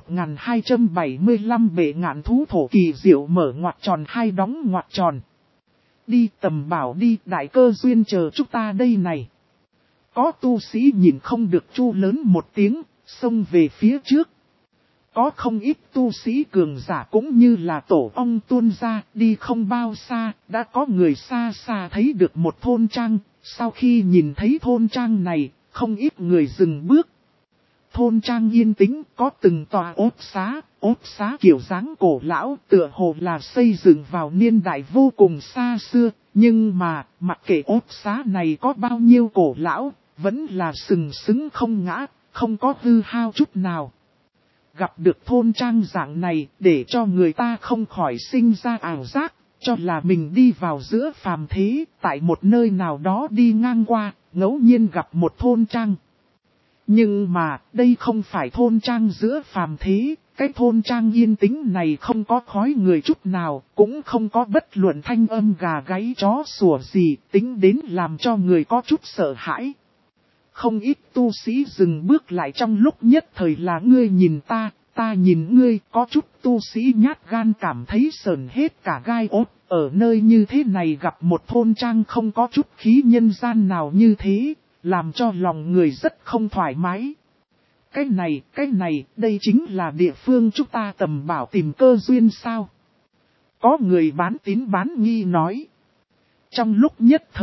Speaker 1: 1275 bệ ngạn thú thổ kỳ diệu mở ngoặc tròn hai đóng ngoặc tròn. Đi tầm bảo đi, đại cơ duyên chờ chúng ta đây này. Có tu sĩ nhìn không được chu lớn một tiếng, xông về phía trước. Có không ít tu sĩ cường giả cũng như là tổ ong tuôn ra, đi không bao xa, đã có người xa xa thấy được một thôn trang. Sau khi nhìn thấy thôn trang này, không ít người dừng bước. Thôn trang yên tĩnh, có từng tòa ốt xá kiểu dáng cổ lão, tựa hồ là xây dựng vào niên đại vô cùng xa xưa, nhưng mà, mặc kệ ốt xá này có bao nhiêu cổ lão, vẫn là sừng sững không ngã, không có hư hao chút nào. Gặp được thôn trang dạng này, để cho người ta không khỏi sinh ra ảo giác, cho là mình đi vào giữa phàm thế, tại một nơi nào đó đi ngang qua, ngẫu nhiên gặp một thôn trang. Nhưng mà, đây không phải thôn trang giữa phàm thế, cái thôn trang yên tĩnh này không có khói người chút nào, cũng không có bất luận thanh âm gà gáy chó sủa gì, tính đến làm cho người có chút sợ hãi. Không ít tu sĩ dừng bước lại trong lúc nhất thời là ngươi nhìn ta nhìn ngươi, có chút tu sĩ nhát gan cảm thấy sờn hết cả gai ốt, ở nơi như thế này gặp một thôn trang không có chút khí nhân gian nào như thế. Làm cho lòng người rất không thoải mái. Cái này, đây chính là địa phương chúng ta tầm bảo tìm cơ duyên sao? Có người bán tín bán nghi nói. Trong lúc nhất thời,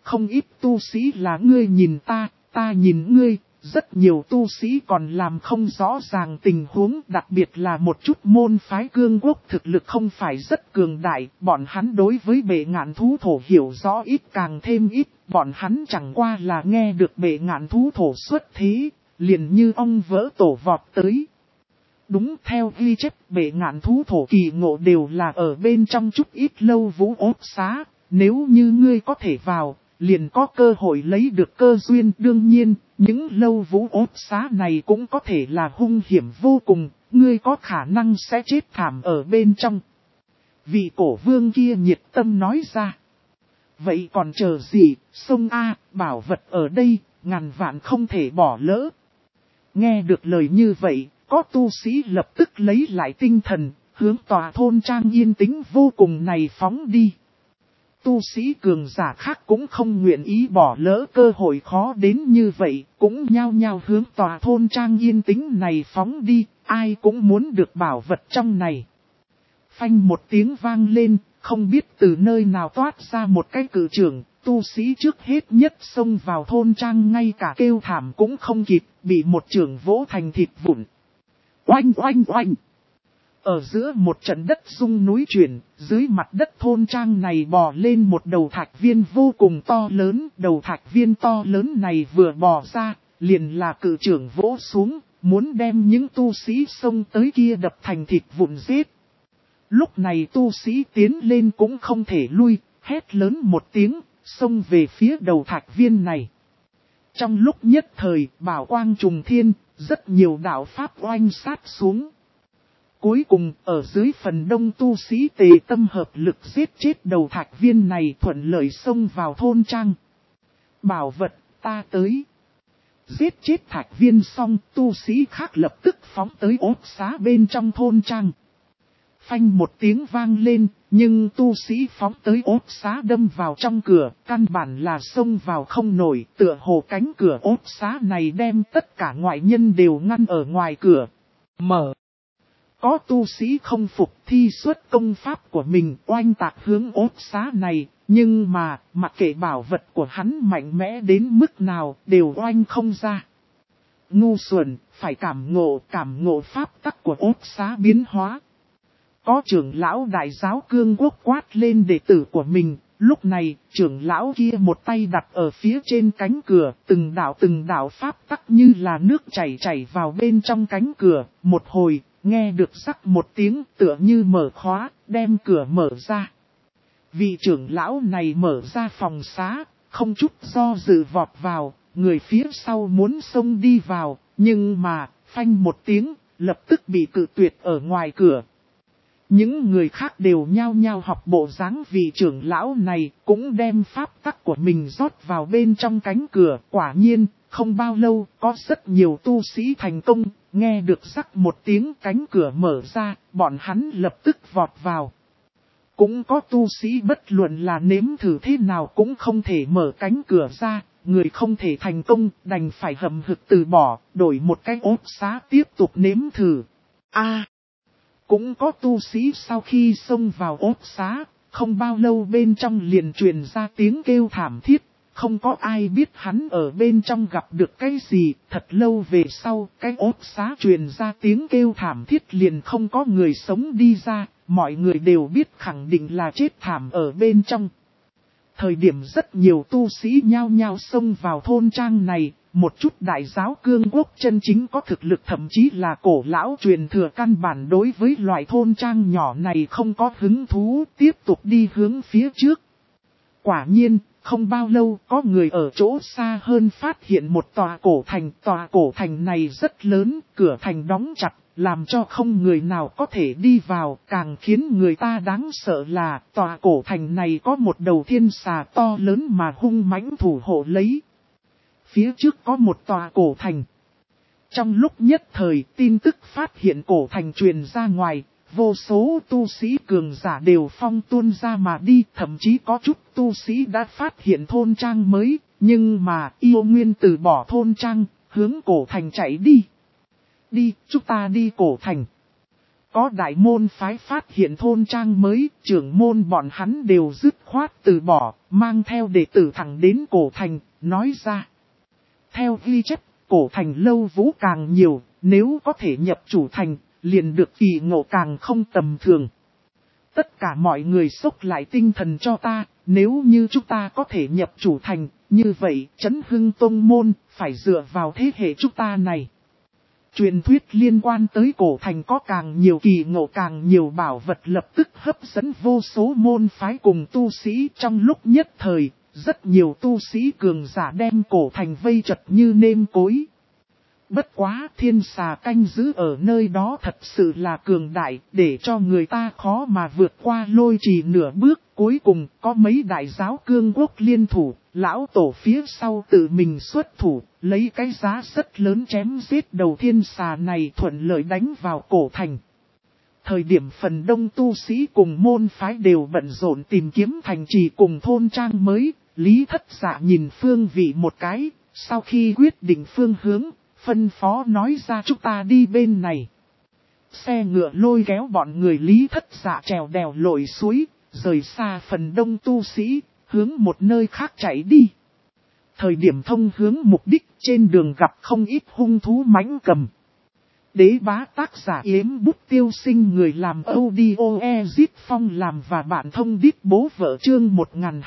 Speaker 1: không ít tu sĩ là ngươi nhìn ta nhìn ngươi, rất nhiều tu sĩ còn làm không rõ ràng tình huống, đặc biệt là một chút môn phái cương quốc thực lực không phải rất cường đại, bọn hắn đối với bệ ngạn thú thổ hiểu rõ ít càng thêm ít, bọn hắn chẳng qua là nghe được bệ ngạn thú thổ xuất thế, liền như ong vỡ tổ vọt tới. Đúng theo ghi chép bệ ngạn thú thổ kỳ ngộ đều là ở bên trong chút ít lâu vũ ốt xá, nếu như ngươi có thể vào, liền có cơ hội lấy được cơ duyên. Đương nhiên, những lâu vũ ốt xá này cũng có thể là hung hiểm vô cùng, ngươi có khả năng sẽ chết thảm ở bên trong. Vị cổ vương kia nhiệt tâm nói ra. Vậy còn chờ gì, sông A, bảo vật ở đây, ngàn vạn không thể bỏ lỡ. Nghe được lời như vậy, có tu sĩ lập tức lấy lại tinh thần, hướng tòa thôn trang yên tĩnh vô cùng này phóng đi. Tu sĩ cường giả khác cũng không nguyện ý bỏ lỡ cơ hội khó đến như vậy, cũng nhao nhao hướng tòa thôn trang yên tĩnh này phóng đi, ai cũng muốn được bảo vật trong này. Phanh một tiếng vang lên, không biết từ nơi nào toát ra một cái cự trưởng, tu sĩ trước hết nhất xông vào thôn trang ngay cả kêu thảm cũng không kịp, bị một trưởng vỗ thành thịt vụn. Oanh oanh oanh! Ở giữa một trận đất rung núi chuyển, dưới mặt đất thôn trang này bò lên một đầu thạch viên vô cùng to lớn. Đầu thạch viên to lớn này vừa bò ra, liền là cự trưởng vỗ xuống, muốn đem những tu sĩ xông tới kia đập thành thịt vụn giết. Lúc này tu sĩ tiến lên cũng không thể lui, hét lớn một tiếng, xông về phía đầu thạch viên này. Trong lúc nhất thời, bảo quang trùng thiên, rất nhiều đạo pháp oanh sát xuống. Cuối cùng, ở dưới phần đông tu sĩ tề tâm hợp lực giết chết đầu thạch viên này thuận lợi xông vào thôn trang. Bảo vật, ta tới. Giết chết thạch viên xong, tu sĩ khác lập tức phóng tới ốt xá bên trong thôn trang. Phanh một tiếng vang lên, nhưng tu sĩ phóng tới ốt xá đâm vào trong cửa, căn bản là xông vào không nổi, tựa hồ cánh cửa ốt xá này đem tất cả ngoại nhân đều ngăn ở ngoài cửa. Mở. Có tu sĩ không phục thi xuất công pháp của mình oanh tạc hướng ốt xá này, nhưng mà, mặc kệ bảo vật của hắn mạnh mẽ đến mức nào, đều oanh không ra. Ngu xuẩn, phải cảm ngộ pháp tắc của ốt xá biến hóa. Có trưởng lão đại giáo cương quốc quát lên đệ tử của mình, lúc này, trưởng lão kia một tay đặt ở phía trên cánh cửa, từng đạo pháp tắc như là nước chảy vào bên trong cánh cửa, một hồi, nghe được rắc một tiếng tựa như mở khóa, đem cửa mở ra. Vị trưởng lão này mở ra phòng xá, không chút do dự vọt vào, người phía sau muốn xông đi vào, nhưng mà, phanh một tiếng, lập tức bị cự tuyệt ở ngoài cửa. Những người khác đều nhao nhao học bộ dáng vị trưởng lão này, cũng đem pháp tắc của mình rót vào bên trong cánh cửa. Quả nhiên, không bao lâu, có rất nhiều tu sĩ thành công, nghe được rắc một tiếng cánh cửa mở ra, bọn hắn lập tức vọt vào. Cũng có tu sĩ bất luận là nếm thử thế nào cũng không thể mở cánh cửa ra, người không thể thành công, đành phải hậm hực từ bỏ, đổi một cái ốt xá tiếp tục nếm thử. Cũng có tu sĩ sau khi xông vào ốt xá, không bao lâu bên trong liền truyền ra tiếng kêu thảm thiết, không có ai biết hắn ở bên trong gặp được cái gì, thật lâu về sau, cái ốt xá truyền ra tiếng kêu thảm thiết liền không có người sống đi ra, mọi người đều biết khẳng định là chết thảm ở bên trong. Thời điểm rất nhiều tu sĩ nhao nhao xông vào thôn trang này, một chút đại giáo cương quốc chân chính có thực lực thậm chí là cổ lão truyền thừa căn bản đối với loại thôn trang nhỏ này không có hứng thú, tiếp tục đi hướng phía trước. Quả nhiên, không bao lâu có người ở chỗ xa hơn phát hiện một tòa cổ thành này rất lớn, cửa thành đóng chặt, làm cho không người nào có thể đi vào, càng khiến người ta đáng sợ là tòa cổ thành này có một đầu thiên xà to lớn mà hung mãnh thủ hộ lấy. Phía trước có một tòa cổ thành. Trong lúc nhất thời tin tức phát hiện cổ thành truyền ra ngoài, vô số tu sĩ cường giả đều phong tuôn ra mà đi, thậm chí có chút tu sĩ đã phát hiện thôn trang mới, nhưng mà yêu nguyên từ bỏ thôn trang, hướng cổ thành chạy đi. Đi, chúng ta đi cổ thành. có đại môn phái phát hiện thôn trang mới, trưởng môn bọn hắn đều dứt khoát từ bỏ, mang theo đệ tử thẳng đến cổ thành, nói ra. Theo ghi chép, cổ thành lâu vũ càng nhiều, nếu có thể nhập chủ thành, liền được kỳ ngộ càng không tầm thường. Tất cả mọi người xốc lại tinh thần cho ta, nếu như chúng ta có thể nhập chủ thành, như vậy, Trấn Hưng Tông Môn, phải dựa vào thế hệ chúng ta này. Truyền thuyết liên quan tới cổ thành có càng nhiều kỳ ngộ càng nhiều bảo vật lập tức hấp dẫn vô số môn phái cùng tu sĩ trong lúc nhất thời, rất nhiều tu sĩ cường giả đem cổ thành vây chật như nêm cối. Bất quá thiên xà canh giữ ở nơi đó thật sự là cường đại, để cho người ta khó mà vượt qua lôi trì nửa bước. Cuối cùng có mấy đại giáo cương quốc liên thủ, lão tổ phía sau tự mình xuất thủ, lấy cái giá rất lớn chém giết đầu thiên xà này thuận lợi đánh vào cổ thành. Thời điểm phần đông tu sĩ cùng môn phái đều bận rộn tìm kiếm thành trì cùng thôn trang mới, Lý Thất Dạ nhìn phương vị một cái, sau khi quyết định phương hướng, phân phó nói ra chúng ta đi bên này. Xe ngựa lôi kéo bọn người Lý Thất Dạ trèo đèo lội suối, rời xa phần đông tu sĩ, hướng một nơi khác chạy đi. Thời điểm thông hướng mục đích trên đường gặp không ít hung thú mãnh cầm. Đế bá tác giả Yếm Bút Tiêu Sinh người làm audio Ezit Phong làm và bạn thông điệp bố vợ chương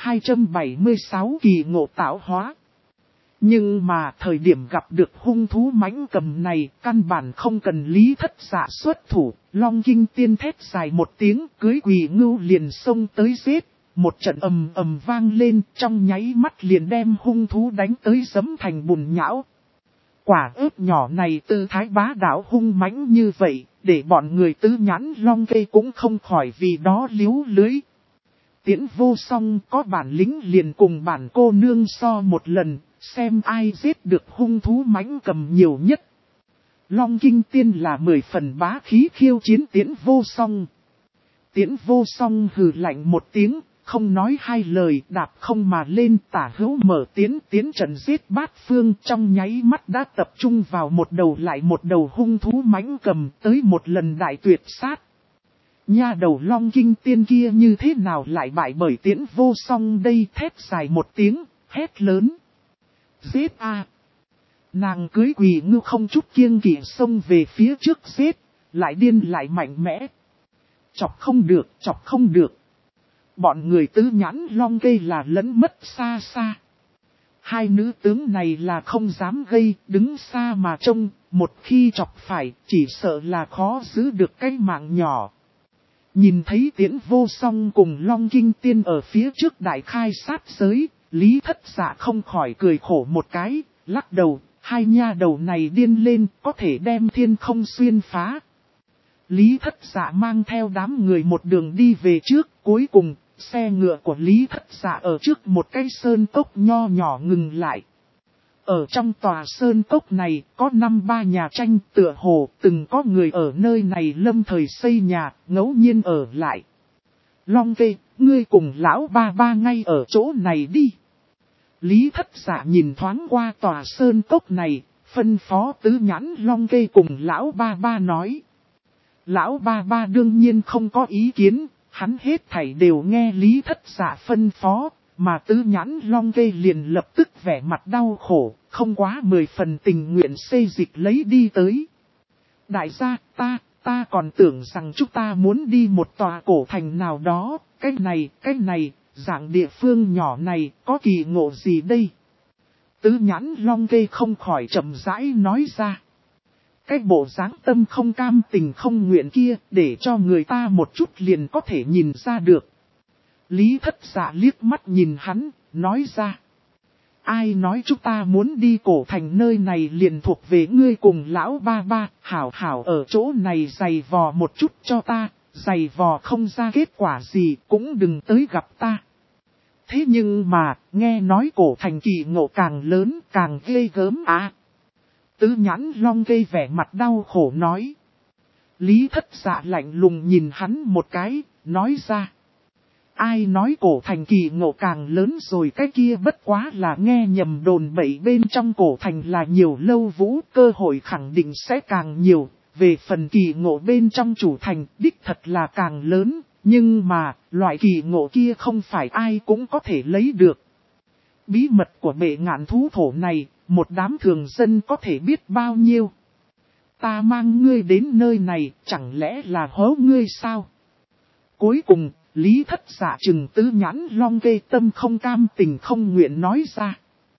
Speaker 1: 1276 kỳ ngộ tạo hóa. Nhưng mà thời điểm gặp được hung thú mãnh cầm này, căn bản không cần Lý Thất Dạ xuất thủ, Long Kinh Tiên thét dài một tiếng, cưới Quỳ Ngưu liền xông tới giết, một trận ầm ầm vang lên, trong nháy mắt liền đem hung thú đánh tới giẫm thành bùn nhão. Quả ớt nhỏ này tư thái bá đạo hung mãnh như vậy, để bọn người tứ nhãn Long Cây cũng không khỏi vì đó liếu lưới. Tiễn Vô Song có bản lĩnh liền cùng bản cô nương so một lần, xem ai giết được hung thú mãnh cầm nhiều nhất. Long Kinh Tiên là 10 phần bá khí khiêu chiến Tiễn Vô Song. Tiễn Vô Song hừ lạnh một tiếng, không nói hai lời, đạp không mà lên, tả hữu mở tiến trận giết bát phương, trong nháy mắt đã tập trung vào một đầu lại một đầu hung thú mãnh cầm, tới một lần đại tuyệt sát. Nha đầu Long Kinh Tiên kia như thế nào lại bại bởi Tiễn Vô Song đây, thét dài một tiếng, hét lớn. Giết a! Nàng cưới Quỳ Ngưu không chút kiêng kỵ xông về phía trước giết, lại điên lại mạnh mẽ. Chọc không được, chọc không được. Bọn người tứ nhãn Long Cây là lẫn mất xa xa. Hai nữ tướng này là không dám gây, đứng xa mà trông, một khi chọc phải, chỉ sợ là khó giữ được cái mạng nhỏ. Nhìn thấy Tiễn Vô Song cùng Long Kinh Tiên ở phía trước đại khai sát giới, Lý Thất Dạ không khỏi cười khổ một cái, lắc đầu, hai nha đầu này điên lên, có thể đem thiên không xuyên phá. Lý Thất Dạ mang theo đám người một đường đi về trước, cuối cùng, xe ngựa của Lý Thất Dạ ở trước một cái sơn cốc nho nhỏ ngừng lại. Ở trong tòa sơn cốc này, có 5-3 nhà tranh tựa hồ, từng có người ở nơi này lâm thời xây nhà, ngẫu nhiên ở lại. Long Cây, ngươi cùng lão ba ba ngay ở chỗ này đi. Lý Thất Dạ nhìn thoáng qua tòa sơn cốc này, phân phó tứ nhãn Long Cây cùng lão ba ba nói. Lão ba ba đương nhiên không có ý kiến, hắn hết thảy đều nghe Lý Thất Dạ phân phó, mà tứ nhãn Long Cây liền lập tức vẻ mặt đau khổ, không quá 10 phần tình nguyện xây dịch lấy đi tới. Đại gia, ta còn tưởng rằng chúng ta muốn đi một tòa cổ thành nào đó, cái này, dạng địa phương nhỏ này, có kỳ ngộ gì đây? Tứ nhãn Long Cây không khỏi chậm rãi nói ra. Cái bộ dáng tâm không cam tình không nguyện kia, để cho người ta một chút liền có thể nhìn ra được. Lý Thất Dạ liếc mắt nhìn hắn, nói ra. Ai nói chúng ta muốn đi cổ thành nơi này liền thuộc về ngươi cùng lão ba ba, hảo hảo ở chỗ này giày vò một chút cho ta, giày vò không ra kết quả gì cũng đừng tới gặp ta. Thế nhưng mà, nghe nói cổ thành kỳ ngộ càng lớn càng ghê gớm à. Tứ nhãn Long Cây vẻ mặt đau khổ nói. Lý Thất Dạ lạnh lùng nhìn hắn một cái, nói ra. Ai nói cổ thành kỳ ngộ càng lớn rồi, cái kia bất quá là nghe nhầm đồn bậy, bên trong cổ thành là nhiều lâu vũ, cơ hội khẳng định sẽ càng nhiều, về phần kỳ ngộ bên trong chủ thành đích thật là càng lớn, nhưng mà loại kỳ ngộ kia không phải ai cũng có thể lấy được. Bí mật của bệ ngạn thú thổ này, một đám thường dân có thể biết bao nhiêu. Ta mang ngươi đến nơi này, chẳng lẽ là hố ngươi sao? Cuối cùng, Lý Thất Dạ trừng tứ nhãn long kê, tâm không cam tình không nguyện nói ra.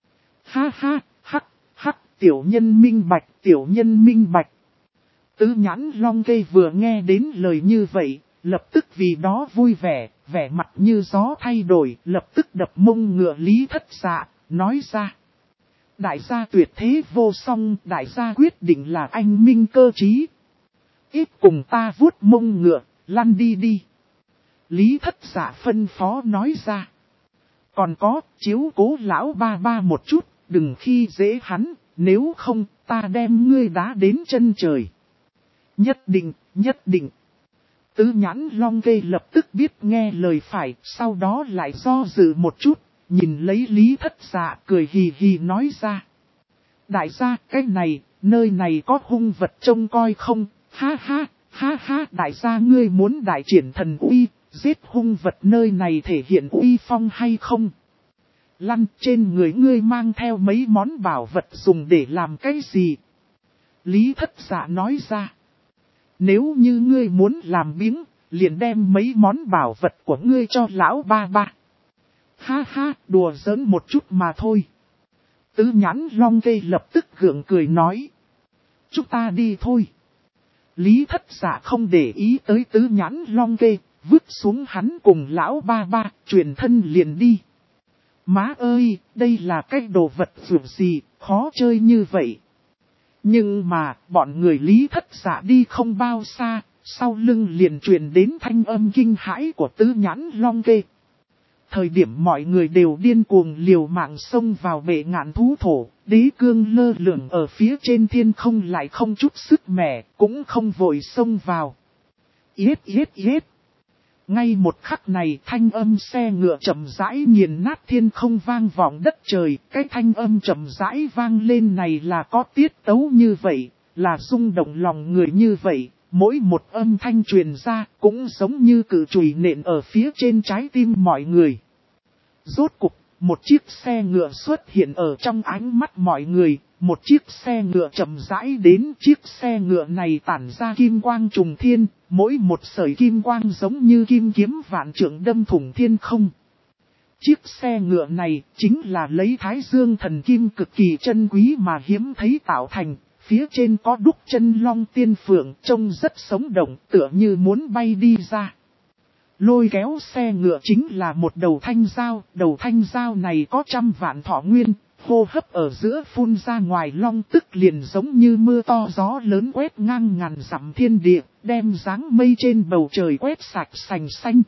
Speaker 1: Ha ha, hắc, hắc, tiểu nhân minh bạch, tiểu nhân minh bạch. Tứ nhãn long kê vừa nghe đến lời như vậy, lập tức vì đó vui vẻ, vẻ mặt như gió thay đổi, lập tức đập mông ngựa Lý Thất Dạ, nói ra. Đại gia tuyệt thế vô song, đại gia quyết định là anh minh cơ trí. Ít cùng ta vuốt mông ngựa, lăn đi đi. Lý Thất Dạ phân phó nói ra. Còn có, chiếu cố lão ba ba một chút, đừng khi dễ hắn, nếu không ta đem ngươi đá đến chân trời. Nhất định, nhất định. Tứ nhãn long kê lập tức biết nghe lời phải, sau đó lại do dự một chút, nhìn lấy Lý Thất Dạ cười hì hì nói ra. Đại gia, cái này, nơi này có hung vật trông coi không? Ha ha, ha ha, đại gia ngươi muốn đại triển thần uy, giết hung vật nơi này thể hiện uy phong hay không? Lăn, trên người ngươi mang theo mấy món bảo vật dùng để làm cái gì? Lý Thất Dạ nói ra. Nếu như ngươi muốn làm biếng, liền đem mấy món bảo vật của ngươi cho lão ba ba. Ha ha, đùa giỡn một chút mà thôi. Tứ nhãn long kê lập tức gượng cười nói. Chúng ta đi thôi. Lý Thất Dạ không để ý tới tứ nhãn long kê, vứt xuống hắn cùng lão ba ba, chuyển thân liền đi. Má ơi, đây là cái đồ vật vượt gì, khó chơi như vậy. Nhưng mà, bọn người Lý Thất Dạ đi không bao xa, sau lưng liền truyền đến thanh âm kinh hãi của tứ nhãn long kê. Thời điểm mọi người đều điên cuồng liều mạng xông vào bệ ngạn thú thổ, đế cương lơ lửng ở phía trên thiên không lại không chút sức mẻ, cũng không vội xông vào. Yết yết yết. Ngay một khắc này thanh âm xe ngựa chậm rãi nghiền nát thiên không vang vọng đất trời, cái thanh âm chậm rãi vang lên này là có tiết tấu như vậy, là rung động lòng người như vậy, mỗi một âm thanh truyền ra cũng giống như cự chùy nện ở phía trên trái tim mọi người. Rốt cục, một chiếc xe ngựa xuất hiện ở trong ánh mắt mọi người, một chiếc xe ngựa chậm rãi đến, chiếc xe ngựa này tản ra kim quang trùng thiên, mỗi một sợi kim quang giống như kim kiếm vạn trượng đâm thủng thiên không. Chiếc xe ngựa này chính là lấy Thái Dương thần kim cực kỳ chân quý mà hiếm thấy tạo thành, phía trên có đúc chân long tiên phượng trông rất sống động tựa như muốn bay đi ra. Lôi kéo xe ngựa chính là một đầu thanh dao này có 100 vạn thọ nguyên, hô hấp ở giữa phun ra ngoài long tức liền giống như mưa to gió lớn quét ngang ngàn dặm thiên địa, đem dáng mây trên bầu trời quét sạch sành xanh.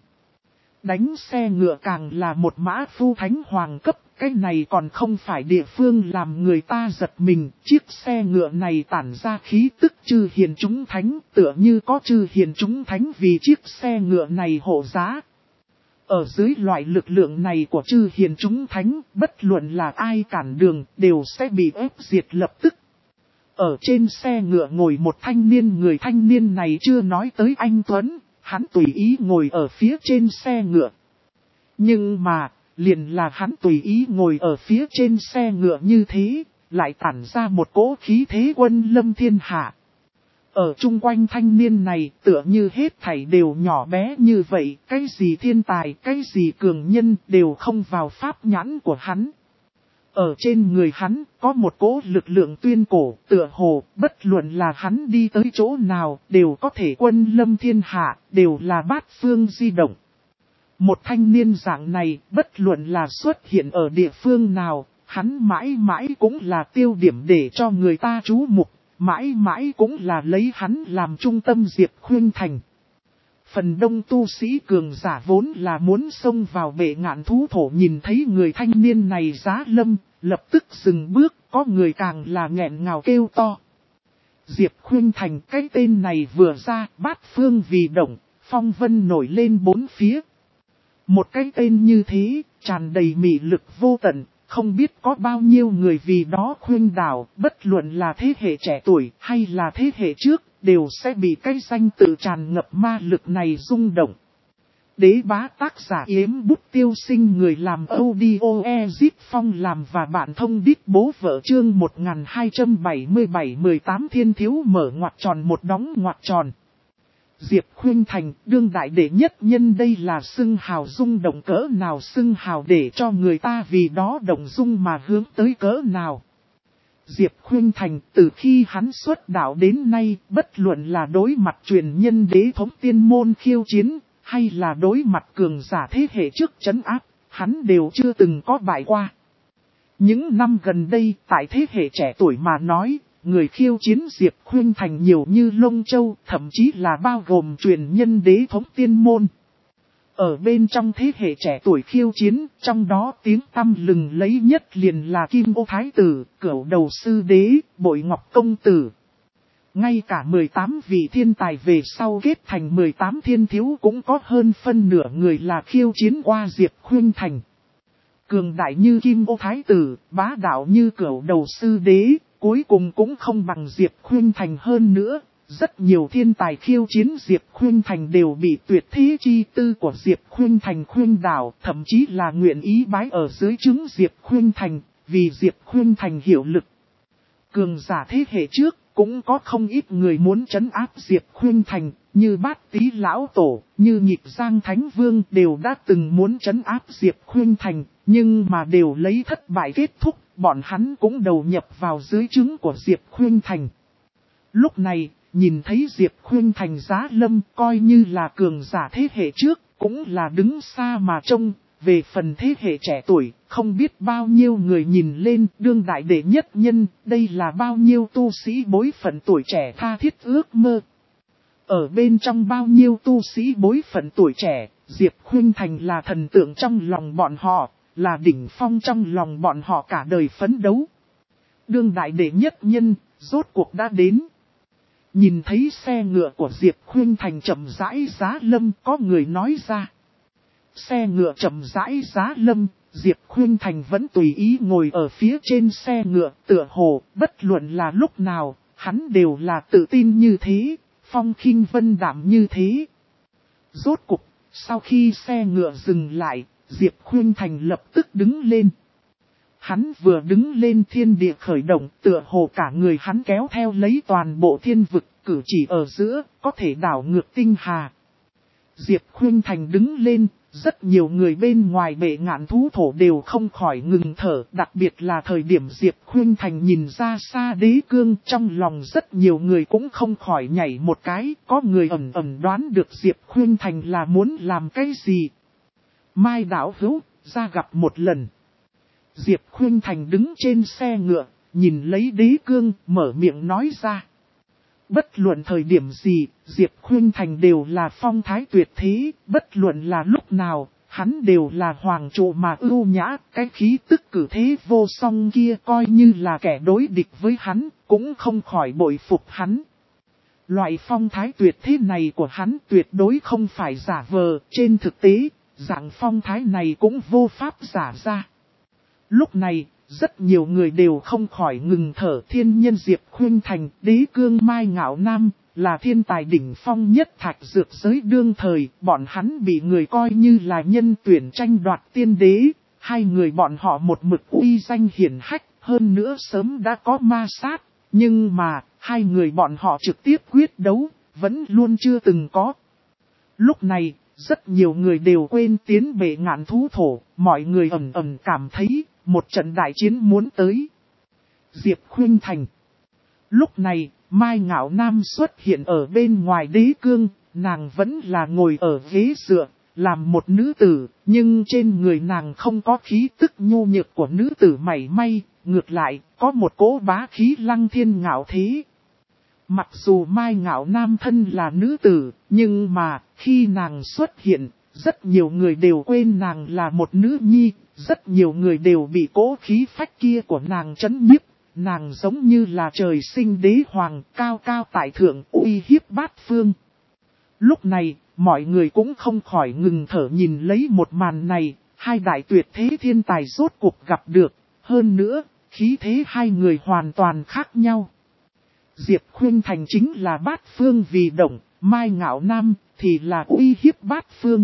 Speaker 1: Đánh xe ngựa càng là một mã phu thánh hoàng cấp, cái này còn không phải địa phương làm người ta giật mình, chiếc xe ngựa này tản ra khí tức chư hiền chúng thánh, tựa như có chư hiền chúng thánh vì chiếc xe ngựa này hộ giá. Ở dưới loại lực lượng này của chư hiền chúng thánh, bất luận là ai cản đường, đều sẽ bị ép diệt lập tức. Ở trên xe ngựa ngồi một thanh niên, người thanh niên này chưa nói tới anh Tuấn, hắn tùy ý ngồi ở phía trên xe ngựa. Nhưng mà, liền là hắn tùy ý ngồi ở phía trên xe ngựa như thế, lại tản ra một cỗ khí thế quân lâm thiên hạ. Ở chung quanh thanh niên này tựa như hết thảy đều nhỏ bé như vậy, cái gì thiên tài, cái gì cường nhân đều không vào pháp nhãn của hắn. Ở trên người hắn có một cỗ lực lượng tuyên cổ, tựa hồ, bất luận là hắn đi tới chỗ nào, đều có thể quân lâm thiên hạ, đều là bát phương di động. Một thanh niên dạng này, bất luận là xuất hiện ở địa phương nào, hắn mãi mãi cũng là tiêu điểm để cho người ta chú mục, mãi mãi cũng là lấy hắn làm trung tâm Diệp Khuynh Thành. Phần đông tu sĩ cường giả vốn là muốn xông vào bệ ngạn thú thổ, nhìn thấy người thanh niên này giá lâm, lập tức dừng bước, có người càng là nghẹn ngào kêu to. Diệp Khuynh Thành, cái tên này vừa ra, bát phương vì động, phong vân nổi lên bốn phía. Một cái tên như thế, tràn đầy mị lực vô tận, không biết có bao nhiêu người vì đó khuynh đảo, bất luận là thế hệ trẻ tuổi hay là thế hệ trước, đều sẽ bị cái danh tự tràn ngập ma lực này rung động. Đế bá tác giả Yếm Bút Tiêu Sinh, người làm audio Ezip Phong làm và bạn thông đít bố vợ, chương 1277-18 thiên thiếu mở ngoặc tròn một đóng ngoặc tròn. Diệp Khuynh Thành, đương đại đệ nhất nhân, đây là xưng hào rung động cỡ nào, xưng hào để cho người ta vì đó động dung mà hướng tới cỡ nào. Diệp Khuynh Thành từ khi hắn xuất đạo đến nay, bất luận là đối mặt truyền nhân đế thống tiên môn khiêu chiến, hay là đối mặt cường giả thế hệ trước trấn áp, hắn đều chưa từng có bại qua. Những năm gần đây, tại thế hệ trẻ tuổi mà nói, người khiêu chiến Diệp Khuynh Thành nhiều như lông châu, thậm chí là bao gồm truyền nhân đế thống tiên môn. Ở bên trong thế hệ trẻ tuổi khiêu chiến, trong đó tiếng tăm lừng lấy nhất liền là Kim Ô Thái Tử, Cửu Đầu Sư Đế, Bội Ngọc Công Tử. Ngay cả 18 vị thiên tài về sau kết thành 18 thiên thiếu cũng có hơn phân nửa người là khiêu chiến qua Diệp Khuynh Thành. Cường đại như Kim Ô Thái Tử, bá đạo như Cửu Đầu Sư Đế, cuối cùng cũng không bằng Diệp Khuynh Thành hơn nữa. Rất nhiều thiên tài khiêu chiến Diệp Khuynh Thành đều bị tuyệt thế chi tư của Diệp Khuynh Thành khuynh đảo, thậm chí là nguyện ý bái ở dưới trướng Diệp Khuynh Thành, vì Diệp Khuynh Thành hiệu lực. Cường giả thế hệ trước, cũng có không ít người muốn trấn áp Diệp Khuynh Thành, như Bát Tý Lão Tổ, như Nhịp Giang Thánh Vương đều đã từng muốn trấn áp Diệp Khuynh Thành, nhưng mà đều lấy thất bại kết thúc, bọn hắn cũng đầu nhập vào dưới trướng của Diệp Khuynh Thành. Lúc này, nhìn thấy Diệp Khuynh Thành giá lâm, coi như là cường giả thế hệ trước, cũng là đứng xa mà trông. Về phần thế hệ trẻ tuổi, không biết bao nhiêu người nhìn lên đương đại đệ nhất nhân, đây là bao nhiêu tu sĩ bối phận tuổi trẻ tha thiết ước mơ. Ở bên trong bao nhiêu tu sĩ bối phận tuổi trẻ, Diệp Khuynh Thành là thần tượng trong lòng bọn họ, là đỉnh phong trong lòng bọn họ cả đời phấn đấu. Đương đại đệ nhất nhân, rốt cuộc đã đến. Nhìn thấy xe ngựa của Diệp Khuynh Thành chậm rãi giá lâm, có người nói ra. Xe ngựa chậm rãi giá lâm, Diệp Khuynh Thành vẫn tùy ý ngồi ở phía trên xe ngựa, tựa hồ, bất luận là lúc nào, hắn đều là tự tin như thế, phong khinh vân đạm như thế. Rốt cục, sau khi xe ngựa dừng lại, Diệp Khuynh Thành lập tức đứng lên. Hắn vừa đứng lên, thiên địa khởi động, tựa hồ cả người hắn kéo theo lấy toàn bộ thiên vực, cử chỉ ở giữa, có thể đảo ngược tinh hà. Diệp Khuynh Thành đứng lên, rất nhiều người bên ngoài bệ ngạn thú thổ đều không khỏi ngừng thở, đặc biệt là thời điểm Diệp Khuynh Thành nhìn ra xa đế cương, trong lòng rất nhiều người cũng không khỏi nhảy một cái, có người ẩn ẩn đoán được Diệp Khuynh Thành là muốn làm cái gì. Mai đạo hữu, ra gặp một lần. Diệp Khuynh Thành đứng trên xe ngựa, nhìn lấy đế cương, mở miệng nói ra. Bất luận thời điểm gì, Diệp Khuynh Thành đều là phong thái tuyệt thế, bất luận là lúc nào, hắn đều là hoàng trụ mà ưu nhã, cái khí tức cử thế vô song kia coi như là kẻ đối địch với hắn, cũng không khỏi bội phục hắn. Loại phong thái tuyệt thế này của hắn tuyệt đối không phải giả vờ, trên thực tế, dạng phong thái này cũng vô pháp giả ra. Lúc này, rất nhiều người đều không khỏi ngừng thở. Thiên nhân Diệp Khuynh Thành, đế cương Mai Ngạo Nam, là thiên tài đỉnh phong nhất thạch dược giới đương thời, bọn hắn bị người coi như là nhân tuyển tranh đoạt tiên đế, hai người bọn họ một mực uy danh hiển hách, hơn nữa sớm đã có ma sát, nhưng mà, hai người bọn họ trực tiếp quyết đấu, vẫn luôn chưa từng có. Lúc này, rất nhiều người đều quên tiến bệ ngạn thú thổ, mọi người ẩn ẩn cảm thấy, một trận đại chiến muốn tới. Diệp Khuynh Thành. Lúc này, Mai Ngạo Nam xuất hiện ở bên ngoài đế cương, nàng vẫn là ngồi ở ghế dựa, làm một nữ tử, nhưng trên người nàng không có khí tức nhu nhược của nữ tử mảy may, ngược lại, có một cỗ bá khí lăng thiên ngạo thế. Mặc dù Mai Ngạo Nam thân là nữ tử, nhưng mà, khi nàng xuất hiện, rất nhiều người đều quên nàng là một nữ nhi, rất nhiều người đều bị cỗ khí phách kia của nàng chấn nhiếp. Nàng giống như là trời sinh đế hoàng, cao cao tại thượng, uy hiếp bát phương. Lúc này, mọi người cũng không khỏi ngừng thở nhìn lấy một màn này, hai đại tuyệt thế thiên tài rốt cuộc gặp được, hơn nữa, khí thế hai người hoàn toàn khác nhau. Diệp Khuynh Thành chính là bát phương vì động, Mai Ngạo Nam thì là uy hiếp bát phương.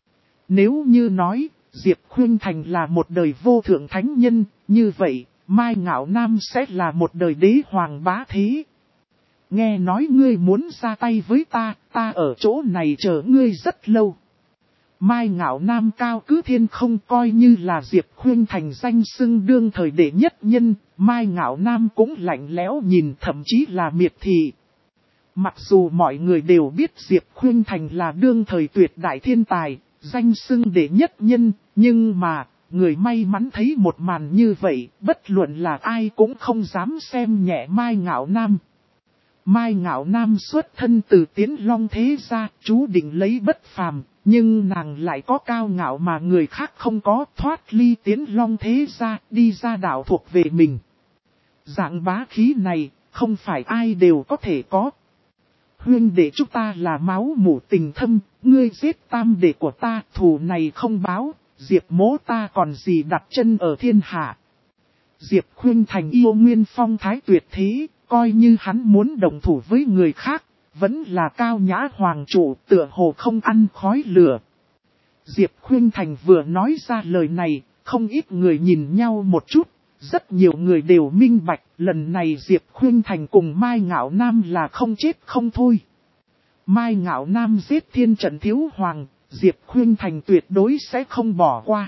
Speaker 1: Nếu như nói, Diệp Khuynh Thành là một đời vô thượng thánh nhân, như vậy, Mai Ngạo Nam sẽ là một đời đế hoàng bá thế. Nghe nói ngươi muốn ra tay với ta ở chỗ này chờ ngươi rất lâu. Mai Ngạo Nam cao cứ thiên không coi như là Diệp Khuynh Thành danh xưng đương thời đệ nhất nhân, Mai Ngạo Nam cũng lạnh lẽo nhìn thậm chí là miệt thị. Mặc dù mọi người đều biết Diệp Khuynh Thành là đương thời tuyệt đại thiên tài, danh xưng đệ nhất nhân, nhưng mà, người may mắn thấy một màn như vậy, bất luận là ai cũng không dám xem nhẹ Mai Ngạo Nam. Mai Ngạo Nam xuất thân từ Tiến Long thế gia, chú định lấy bất phàm, nhưng nàng lại có cao ngạo mà người khác không có, thoát ly Tiến Long thế gia, đi ra đảo thuộc về mình. Dạng bá khí này, không phải ai đều có thể có. Huynh đệ chúng ta là máu mủ tình thâm, ngươi giết tam đệ của ta, thù này không báo, Diệp mỗ ta còn gì đặt chân ở thiên hạ. Diệp Khuynh Thành yêu nguyên phong thái tuyệt thế, coi như hắn muốn đồng thủ với người khác, vẫn là cao nhã hoàng chủ tựa hồ không ăn khói lửa. Diệp Khuynh Thành vừa nói ra lời này, không ít người nhìn nhau một chút, rất nhiều người đều minh bạch, lần này Diệp Khuynh Thành cùng Mai Ngạo Nam là không chết không thôi. Mai Ngạo Nam giết Thiên Trận Thiếu Hoàng, Diệp Khuynh Thành tuyệt đối sẽ không bỏ qua.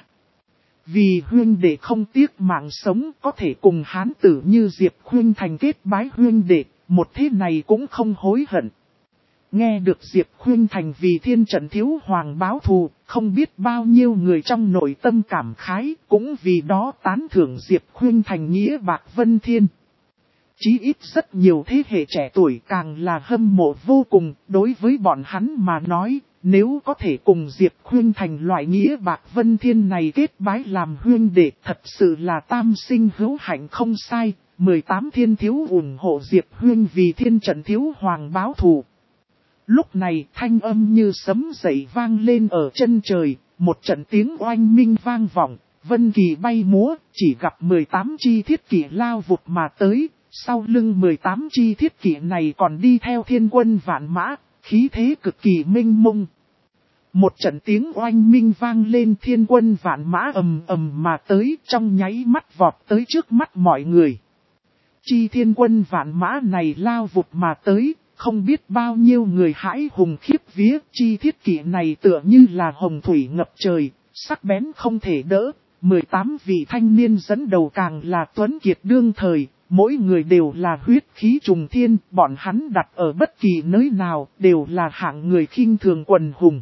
Speaker 1: Vì huynh đệ không tiếc mạng sống có thể cùng hán tử như Diệp Khuynh Thành kết bái huynh đệ, một thế này cũng không hối hận. Nghe được Diệp Khuynh Thành vì Thiên Trận Thiếu Hoàng báo thù, không biết bao nhiêu người trong nội tâm cảm khái, cũng vì đó tán thưởng Diệp Khuynh Thành nghĩa bạc vân thiên. Chí ít rất nhiều thế hệ trẻ tuổi càng là hâm mộ vô cùng, đối với bọn hắn mà nói, nếu có thể cùng Diệp Khuynh Thành loại nghĩa bạc vân thiên này kết bái làm huynh đệ, thật sự là tam sinh hữu hạnh không sai. 18 thiên thiếu ủng hộ Diệp Huynh vì Thiên Trận Thiếu Hoàng báo thù. Lúc này thanh âm như sấm dậy vang lên ở chân trời, một trận tiếng oanh minh vang vọng, vân kỳ bay múa, chỉ gặp 18 chi thiết kỷ lao vụt mà tới, sau lưng 18 chi thiết kỷ này còn đi theo thiên quân vạn mã, khí thế cực kỳ minh mông. Một trận tiếng oanh minh vang lên, thiên quân vạn mã ầm ầm mà tới, trong nháy mắt vọt tới trước mắt mọi người. Chi thiên quân vạn mã này lao vụt mà tới, không biết bao nhiêu người hãi hùng khiếp vía, chi thiết kỷ này tựa như là hồng thủy ngập trời, sắc bén không thể đỡ. 18 vị thanh niên dẫn đầu càng là tuấn kiệt đương thời, mỗi người đều là huyết khí trùng thiên, bọn hắn đặt ở bất kỳ nơi nào đều là hạng người khinh thường quần hùng.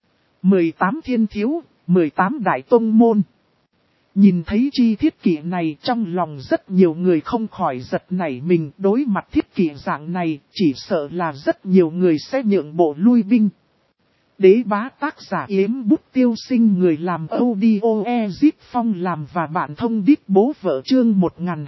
Speaker 1: 18 thiên thiếu, 18 đại tông môn. Nhìn thấy chi thiết kỷ này trong lòng rất nhiều người không khỏi giật nảy mình, đối mặt thiết kỷ dạng này chỉ sợ là rất nhiều người sẽ nhượng bộ lui binh. Đế bá tác giả Yếm Bút Tiêu Sinh, người làm audio Ezip Phong làm và bạn thông đít bố vợ chương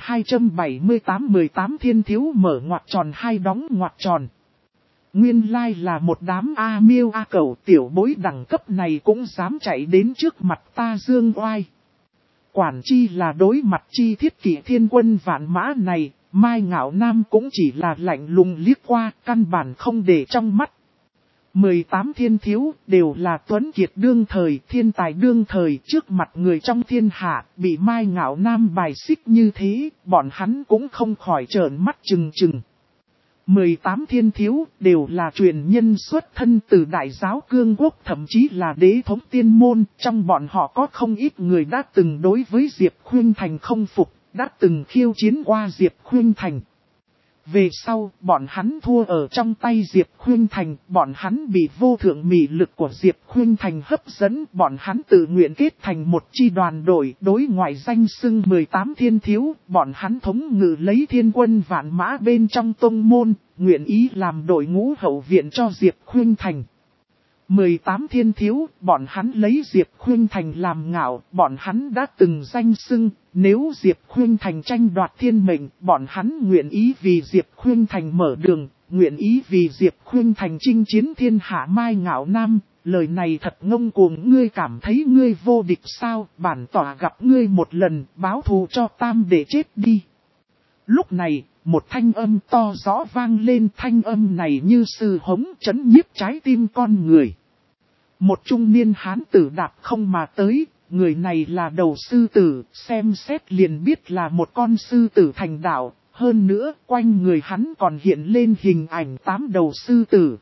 Speaker 1: 1278. 18 thiên thiếu mở ngoặc tròn hai đóng ngoặc tròn. Nguyên lai là một đám A miêu A cẩu tiểu bối đẳng cấp này cũng dám chạy đến trước mặt ta dương oai. Quản chi là đối mặt chi thiết kỷ thiên quân vạn mã này, Mai Ngạo Nam cũng chỉ là lạnh lùng liếc qua, căn bản không để trong mắt. 18 thiên thiếu đều là tuấn kiệt đương thời, thiên tài đương thời, trước mặt người trong thiên hạ, bị Mai Ngạo Nam bài xích như thế, bọn hắn cũng không khỏi trợn mắt trừng trừng. 18 thiên thiếu đều là truyền nhân xuất thân từ đại giáo cương quốc, thậm chí là đế thống tiên môn, trong bọn họ có không ít người đã từng đối với Diệp Khuynh Thành không phục, đã từng khiêu chiến qua Diệp Khuynh Thành. Về sau, bọn hắn thua ở trong tay Diệp Khuynh Thành, bọn hắn bị vô thượng mị lực của Diệp Khuynh Thành hấp dẫn, bọn hắn tự nguyện kết thành một chi đoàn đội, đối ngoại danh xưng 18 thiên thiếu, bọn hắn thống ngự lấy thiên quân vạn mã bên trong tông môn, nguyện ý làm đội ngũ hậu viện cho Diệp Khuynh Thành. 18 thiên thiếu, bọn hắn lấy Diệp Khuynh Thành làm ngạo, bọn hắn đã từng danh xưng, nếu Diệp Khuynh Thành tranh đoạt thiên mệnh, bọn hắn nguyện ý vì Diệp Khuynh Thành mở đường, nguyện ý vì Diệp Khuynh Thành chinh chiến thiên hạ. Mai Ngạo Nam, lời này thật ngông cuồng, ngươi cảm thấy ngươi vô địch sao, bản tỏa gặp ngươi một lần, báo thù cho tam để chết đi. Lúc này, một thanh âm to rõ vang lên, thanh âm này như sư hống chấn nhiếp trái tim con người. Một trung niên hán tử đạp không mà tới, người này là đầu sư tử, xem xét liền biết là một con sư tử thành đạo, hơn nữa quanh người hắn còn hiện lên hình ảnh 8 đầu sư tử.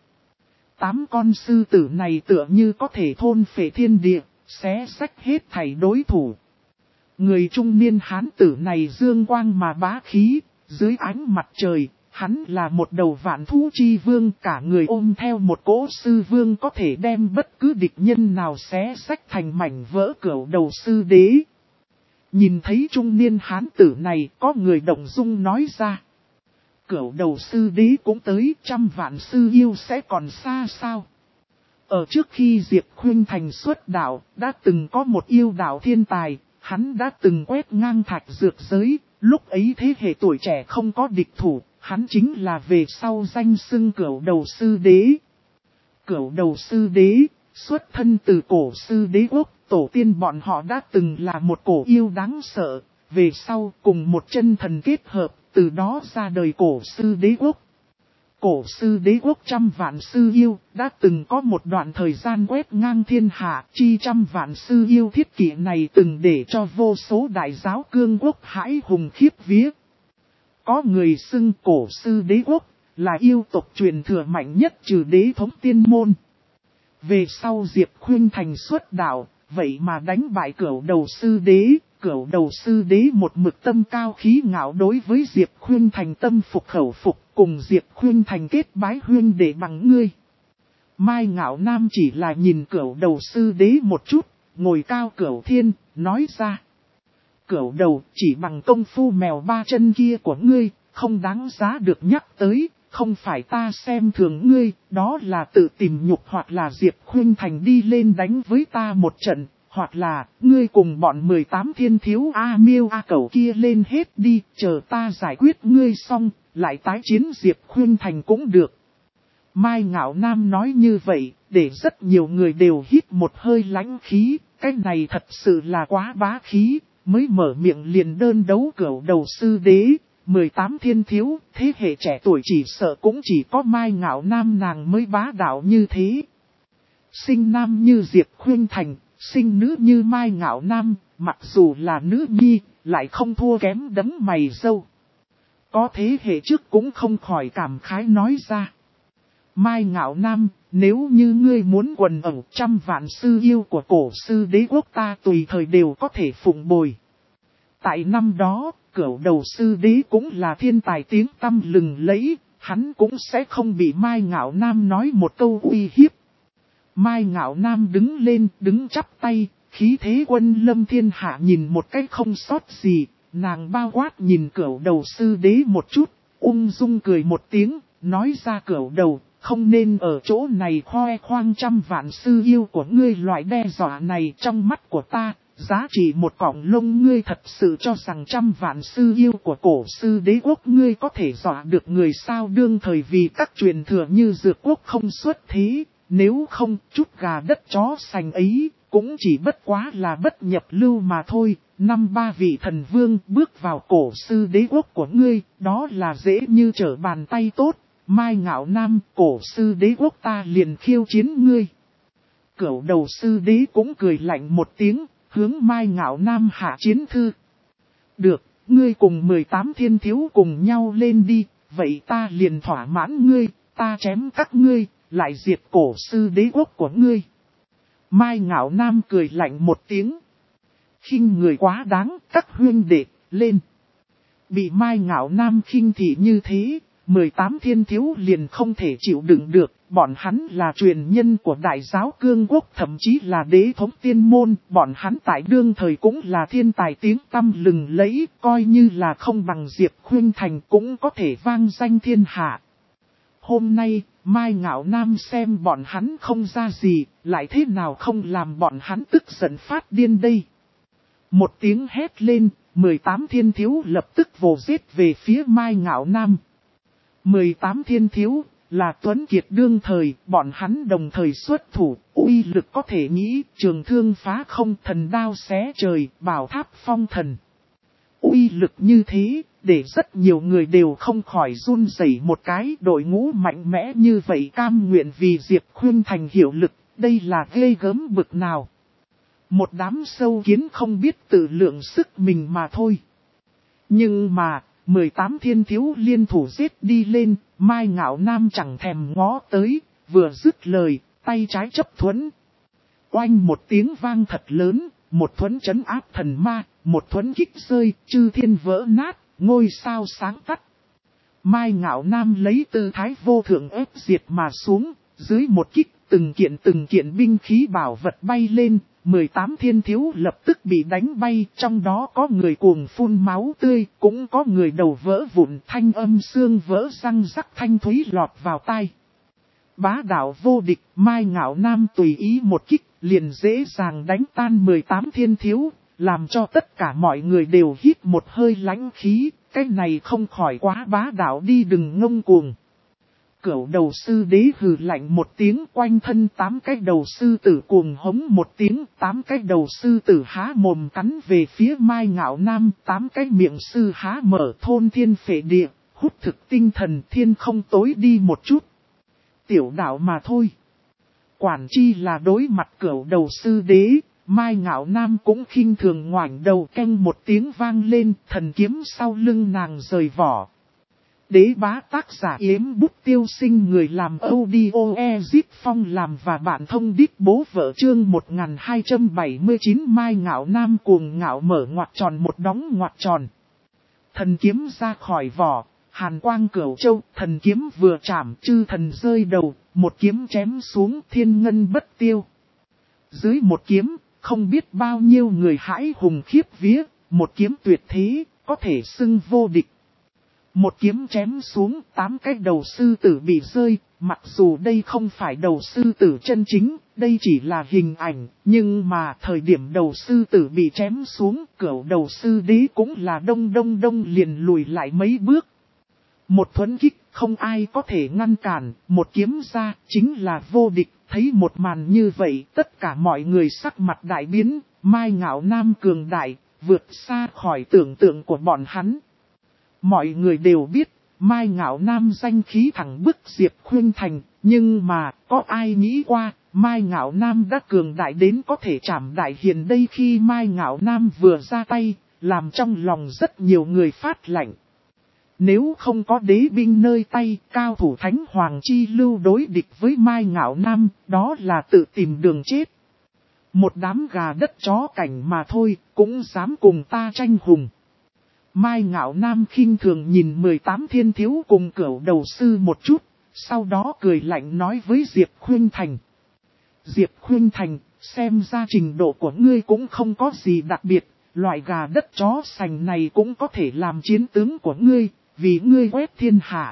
Speaker 1: 8 con sư tử này tựa như có thể thôn phệ thiên địa, xé xách hết thảy đối thủ. Người trung niên hán tử này dương quang mà bá khí, dưới ánh mặt trời, hắn là một đầu vạn thú chi vương, cả người ôm theo một cỗ sư vương có thể đem bất cứ địch nhân nào xé xách thành mảnh vỡ cửu đầu sư đế. Nhìn thấy trung niên hán tử này, có người động dung nói ra. Cửu đầu sư đế cũng tới, 100 vạn sư yêu sẽ còn xa sao? Ở trước khi Diệp Khuynh Thành xuất đạo, đã từng có một yêu đạo thiên tài, hắn đã từng quét ngang thạch dược giới, lúc ấy thế hệ tuổi trẻ không có địch thủ, hắn chính là về sau danh xưng cửu đầu sư đế. Cửu đầu sư đế, xuất thân từ cổ sư đế quốc, tổ tiên bọn họ đã từng là một cổ yêu đáng sợ, về sau cùng một chân thần kết hợp, từ đó ra đời cổ sư đế quốc. Cổ sư đế quốc 100 vạn sư yêu, đã từng có một đoạn thời gian quét ngang thiên hạ, chi 100 vạn sư yêu thiết kỷ này từng để cho vô số đại giáo cương quốc hãi hùng khiếp vía. Có người xưng cổ sư đế quốc, là yêu tộc truyền thừa mạnh nhất trừ đế thống tiên môn. Về sau Diệp Khuynh Thành xuất đạo, vậy mà đánh bại cửu đầu sư đế. Cửu đầu sư đế một mực tâm cao khí ngạo đối với Diệp Khuynh Thành tâm phục khẩu phục, cùng Diệp Khuynh Thành kết bái huyên để bằng ngươi. Mai Ngạo Nam chỉ là nhìn cửu đầu sư đế một chút, ngồi cao cửu thiên, nói ra. Cửu đầu chỉ bằng công phu mèo 3 chân kia của ngươi, không đáng giá được nhắc tới, không phải ta xem thường ngươi, đó là tự tìm nhục hoặc là Diệp Khuynh Thành đi lên đánh với ta một trận. Hoặc là, ngươi cùng bọn 18 thiên thiếu A Miêu A Cẩu kia lên hết đi, chờ ta giải quyết ngươi xong, lại tái chiến Diệp Khuynh Thành cũng được. Mai Ngạo Nam nói như vậy, để rất nhiều người đều hít một hơi lãnh khí, cái này thật sự là quá bá khí, mới mở miệng liền đơn đấu cửu đầu sư đế, 18 thiên thiếu, thế hệ trẻ tuổi chỉ sợ cũng chỉ có Mai Ngạo Nam nàng mới bá đạo như thế. Sinh nam như Diệp Khuynh Thành. Sinh nữ như Mai Ngạo Nam, mặc dù là nữ nhi, lại không thua kém đấng mày râu. Có thế hệ trước cũng không khỏi cảm khái nói ra. Mai Ngạo Nam, nếu như ngươi muốn quần ẩu 100 vạn sư yêu của cổ sư đế quốc ta tùy thời đều có thể phụng bồi. Tại năm đó, cửu đầu sư đế cũng là thiên tài tiếng tăm lừng lẫy, hắn cũng sẽ không bị Mai Ngạo Nam nói một câu uy hiếp. Mai Ngạo Nam đứng lên, đứng chắp tay, khí thế quân lâm thiên hạ nhìn một cách không sót gì, nàng bao quát nhìn cửu đầu sư đế một chút, ung dung cười một tiếng, nói ra cửu đầu, không nên ở chỗ này khoe khoang 100 vạn sư yêu của ngươi, loại đe dọa này trong mắt của ta, giá trị một cọng lông, ngươi thật sự cho rằng 100 vạn sư yêu của cổ sư đế quốc ngươi có thể dọa được người sao? Đương thời vì các truyền thừa như dược quốc không xuất thế. Nếu không, chút gà đất chó sành ấy, cũng chỉ bất quá là bất nhập lưu mà thôi. 5-3 vị thần vương bước vào cổ sư đế quốc của ngươi, đó là dễ như trở bàn tay tốt. Mai Ngạo Nam, cổ sư đế quốc ta liền khiêu chiến ngươi. Cửu đầu sư đế cũng cười lạnh một tiếng, hướng Mai Ngạo Nam hạ chiến thư. Được, ngươi cùng 18 thiên thiếu cùng nhau lên đi, vậy ta liền thỏa mãn ngươi, ta chém các ngươi. Lại diệt cổ sư đế quốc của ngươi. Mai Ngạo Nam cười lạnh một tiếng. Khinh người quá đáng, các huynh đệ, lên. Bị Mai Ngạo Nam khinh thị như thế, 18 thiên thiếu liền không thể chịu đựng được. Bọn hắn là truyền nhân của đại giáo cương quốc, thậm chí là đế thống tiên môn. Bọn hắn tại đương thời cũng là thiên tài tiếng tăm lừng lẫy, coi như là không bằng Diệp Khuynh Thành cũng có thể vang danh thiên hạ. Hôm nay, Mai Ngạo Nam xem bọn hắn không ra gì, lại thế nào không làm bọn hắn tức giận phát điên đây. Một tiếng hét lên, 18 thiên thiếu lập tức vồ giết về phía Mai Ngạo Nam. 18 thiên thiếu, là tuấn kiệt đương thời, bọn hắn đồng thời xuất thủ, uy lực có thể nghĩ, trường thương phá không, thần đao xé trời, bảo tháp phong thần. Uy lực như thế, để rất nhiều người đều không khỏi run rẩy một cái. Đội ngũ mạnh mẽ như vậy cam nguyện vì Diệp Khuynh Thành hiệu lực, đây là ghê gớm bực nào. Một đám sâu kiến không biết tự lượng sức mình mà thôi. Nhưng mà, 18 thiên thiếu liên thủ giết đi lên, Mai Ngạo Nam chẳng thèm ngó tới, vừa dứt lời, tay trái chấp thuẫn. Oanh một tiếng vang thật lớn, một thuẫn trấn áp thần ma, một thuẫn kích rơi, chư thiên vỡ nát, ngôi sao sáng tắt. Mai Ngạo Nam lấy tư thái vô thượng ép diệt mà xuống, dưới một kích từng kiện binh khí bảo vật bay lên, 18 thiên thiếu lập tức bị đánh bay, trong đó có người cuồng phun máu tươi, cũng có người đầu vỡ vụn, thanh âm xương vỡ răng rắc thanh thúy lọt vào tai. Bá đạo vô địch, Mai Ngạo Nam tùy ý một kích, liền dễ dàng đánh tan 18 thiên thiếu, làm cho tất cả mọi người đều hít một hơi lãnh khí, cái này không khỏi quá bá đạo đi, đừng ngông cuồng. Cửu đầu sư đế hừ lạnh một tiếng, quanh thân 8 cái đầu sư tử cuồng hống một tiếng, 8 cái đầu sư tử há mồm cắn về phía Mai Ngạo Nam, 8 cái miệng sư há mở, thôn thiên phệ địa, hút thực tinh thần, thiên không tối đi một chút. Tiểu đạo mà thôi. Quản chi là đối mặt cửu đầu sư đế, Mai Ngạo Nam cũng khinh thường ngoảnh đầu, canh một tiếng vang lên, thần kiếm sau lưng nàng rời vỏ. Đế bá tác giả Yếm Bút Tiêu Sinh, người làm audio Ezip Phong làm và bạn thông đít bố vợ, chương 1279. Mai Ngạo Nam cuồng ngạo mở ngoặc tròn một đóng ngoặc tròn. Thần kiếm ra khỏi vỏ, hàn quang cửu châu, thần kiếm vừa chạm, chư thần rơi đầu, một kiếm chém xuống, thiên ngân bất tiêu. Dưới một kiếm, không biết bao nhiêu người hãi hùng khiếp vía, một kiếm tuyệt thế, có thể xưng vô địch. Một kiếm chém xuống, 8 cái đầu sư tử bị rơi, mặc dù đây không phải đầu sư tử chân chính, đây chỉ là hình ảnh, nhưng mà thời điểm đầu sư tử bị chém xuống, cửu đầu sư đế cũng là đông liền lùi lại mấy bước. Một thuẫn kích, không ai có thể ngăn cản, một kiếm ra, chính là vô địch. Thấy một màn như vậy, tất cả mọi người sắc mặt đại biến, Mai Ngạo Nam cường đại, vượt xa khỏi tưởng tượng của bọn hắn. Mọi người đều biết, Mai Ngạo Nam danh khí thẳng bức Diệp Khuynh Thành, nhưng mà, có ai nghĩ qua, Mai Ngạo Nam đã cường đại đến có thể chảm đại hiền đây. Khi Mai Ngạo Nam vừa ra tay, làm trong lòng rất nhiều người phát lạnh. Nếu không có đế binh nơi tay, cao thủ Thánh Hoàng Chi Lưu đối địch với Mai Ngạo Nam, đó là tự tìm đường chết. Một đám gà đất chó cảnh mà thôi, cũng dám cùng ta tranh hùng. Mai Ngạo Nam khinh thường nhìn 18 thiên thiếu cùng cửu đầu sư một chút, sau đó cười lạnh nói với Diệp Khuynh Thành. Diệp Khuynh Thành, xem ra trình độ của ngươi cũng không có gì đặc biệt, loại gà đất chó sành này cũng có thể làm chiến tướng của ngươi, vì ngươi quét thiên hạ.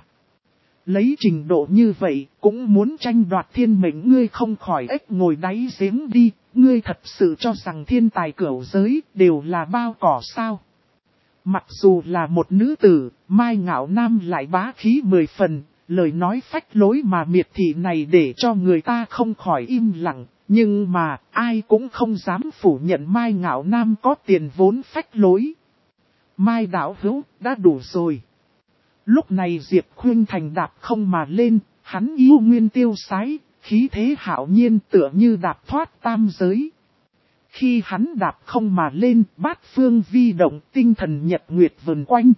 Speaker 1: Lấy trình độ như vậy, cũng muốn tranh đoạt thiên mệnh, ngươi không khỏi ếch ngồi đáy giếng đi, ngươi thật sự cho rằng thiên tài cửu giới đều là bao cỏ sao? Mặc dù là một nữ tử, Mai Ngạo Nam lại bá khí 10 phần, lời nói phách lối mà miệt thị này để cho người ta không khỏi im lặng, nhưng mà ai cũng không dám phủ nhận Mai Ngạo Nam có tiền vốn phách lối. Mai đạo hữu, đã đủ rồi. Lúc này Diệp Khuynh Thành đạp không mà lên, hắn yêu nguyên tiêu sái, khí thế hạo nhiên tựa như đạp thoát tam giới. Khi hắn đạp không mà lên, bát phương vi động, tinh thần nhật nguyệt vần quanh.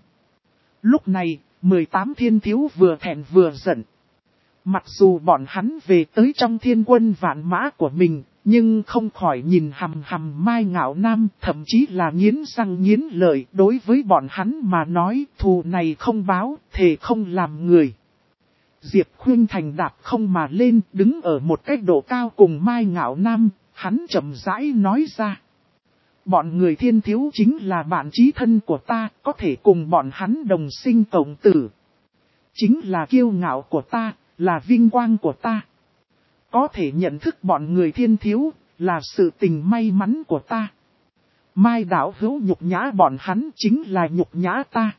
Speaker 1: Lúc này, 18 thiên thiếu vừa thẹn vừa giận. Mặc dù bọn hắn về tới trong thiên quân vạn mã của mình, nhưng không khỏi nhìn hằm hằm Mai Ngạo Nam, thậm chí là nghiến răng nghiến lợi. Đối với bọn hắn mà nói, thù này không báo, thề không làm người. Diệp Khuynh Thành đạp không mà lên, đứng ở một cách độ cao cùng Mai Ngạo Nam, hắn chậm rãi nói ra. Bọn người thiên thiếu chính là bạn chí thân của ta, có thể cùng bọn hắn đồng sinh cộng tử. Chính là kiêu ngạo của ta, là vinh quang của ta. Có thể nhận thức bọn người thiên thiếu, là sự tình may mắn của ta. Mai đạo hữu nhục nhã bọn hắn chính là nhục nhã ta.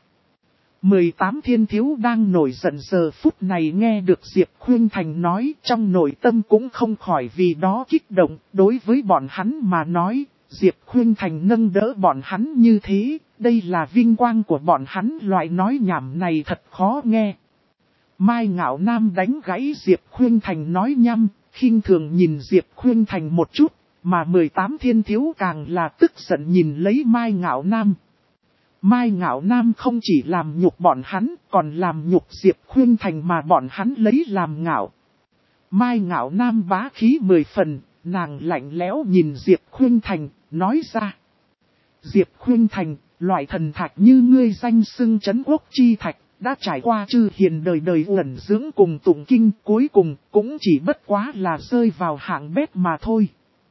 Speaker 1: 18 thiên thiếu đang nổi giận giờ phút này nghe được Diệp Khuynh Thành nói, trong nội tâm cũng không khỏi vì đó kích động. Đối với bọn hắn mà nói, Diệp Khuynh Thành nâng đỡ bọn hắn như thế, đây là vinh quang của bọn hắn, loại nói nhảm này thật khó nghe. Mai Ngạo Nam đánh gãy Diệp Khuynh Thành nói nhăm, khinh thường nhìn Diệp Khuynh Thành một chút, mà 18 thiên thiếu càng là tức giận nhìn lấy Mai Ngạo Nam. Mai Ngạo Nam không chỉ làm nhục bọn hắn, còn làm nhục Diệp Khuynh Thành mà bọn hắn lấy làm ngạo. Mai Ngạo Nam bá khí 10 phần, nàng lạnh lẽo nhìn Diệp Khuynh Thành, nói ra. Diệp Khuynh Thành, loại thần thạch như ngươi danh xưng trấn quốc chi thạch, đã trải qua chư hiền đời đời uẩn dưỡng cùng tụng kinh, cuối cùng cũng chỉ bất quá là rơi vào hạng bét mà thôi.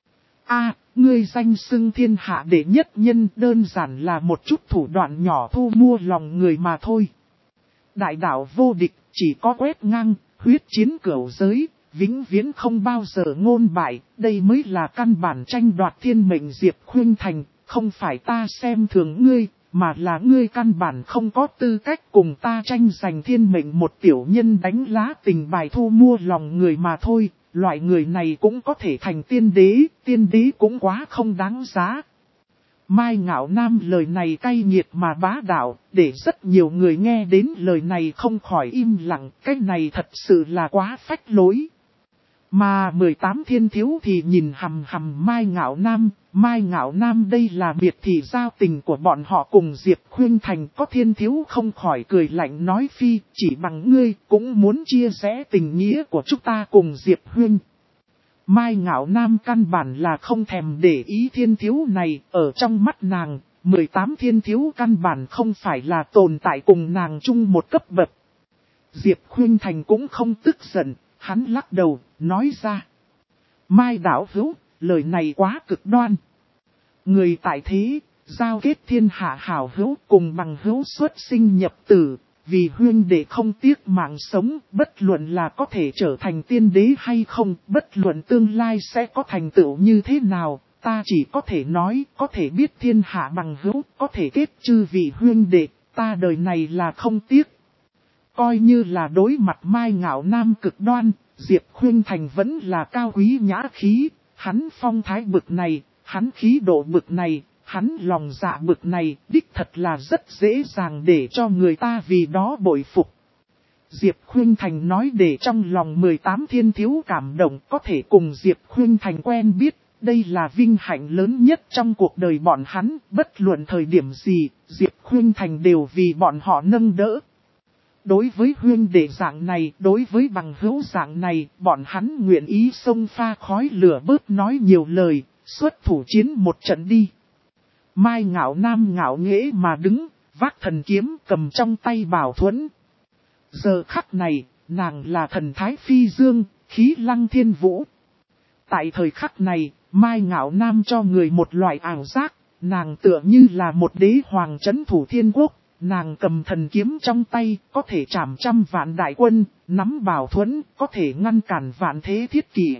Speaker 1: Ngươi danh xưng thiên hạ đệ nhất nhân đơn giản là một chút thủ đoạn nhỏ thu mua lòng người mà thôi. Đại đạo vô địch, chỉ có quét ngang, huyết chiến cửu giới, vĩnh viễn không bao giờ ngôn bại, đây mới là căn bản tranh đoạt thiên mệnh. Diệp Khuynh Thành, không phải ta xem thường ngươi, mà là ngươi căn bản không có tư cách cùng ta tranh giành thiên mệnh. Một tiểu nhân đánh lá tình bài thu mua lòng người mà thôi. Loại người này cũng có thể thành tiên đế cũng quá không đáng giá. Mai Ngạo Nam lời này cay nghiệt mà bá đạo, để rất nhiều người nghe đến lời này không khỏi im lặng, cái này thật sự là quá phách lối. Mà 18 thiên thiếu thì nhìn hằm hằm Mai Ngạo Nam đây là miệt thị giao tình của bọn họ cùng Diệp Khuynh Thành. Có thiên thiếu không khỏi cười lạnh nói phi, chỉ bằng ngươi cũng muốn chia rẽ tình nghĩa của chúng ta cùng Diệp Huynh. Mai Ngạo Nam căn bản là không thèm để ý thiên thiếu này, ở trong mắt nàng, 18 thiên thiếu căn bản không phải là tồn tại cùng nàng chung một cấp bậc. Diệp Khuynh Thành cũng không tức giận, hắn lắc đầu, nói ra. Mai đạo hữu, lời này quá cực đoan. Người tại thế, giao kết thiên hạ hảo hữu cùng bằng hữu xuất sinh nhập tử, vì huynh đệ không tiếc mạng sống, bất luận là có thể trở thành tiên đế hay không, bất luận tương lai sẽ có thành tựu như thế nào, ta chỉ có thể nói, có thể biết thiên hạ bằng hữu, có thể kết chư vị huynh đệ, ta đời này là không tiếc. Coi như là đối mặt Mai Ngạo Nam cực đoan, Diệp Khuynh Thành vẫn là cao quý nhã khí, hắn phong thái bực này, hắn khí độ bực này, hắn lòng dạ bực này, đích thật là rất dễ dàng để cho người ta vì đó bội phục. Diệp Khuynh Thành nói để trong lòng 18 thiên thiếu cảm động, có thể cùng Diệp Khuynh Thành quen biết, đây là vinh hạnh lớn nhất trong cuộc đời bọn hắn, bất luận thời điểm gì, Diệp Khuynh Thành đều vì bọn họ nâng đỡ. Đối với huynh đệ dạng này, đối với bằng hữu dạng này, bọn hắn nguyện ý xông pha khói lửa bớt nói nhiều lời, xuất thủ chiến một trận đi. Mai Ngạo Nam ngạo nghễ mà đứng, vác thần kiếm cầm trong tay bảo thuẫn. Giờ khắc này, nàng là thần thái phi dương, khí lăng thiên vũ. Tại thời khắc này, Mai Ngạo Nam cho người một loại ảo giác, nàng tựa như là một đế hoàng trấn thủ thiên quốc. Nàng cầm thần kiếm trong tay, có thể trảm trăm vạn đại quân, nắm bảo thuẫn, có thể ngăn cản vạn thế thiết kỷ.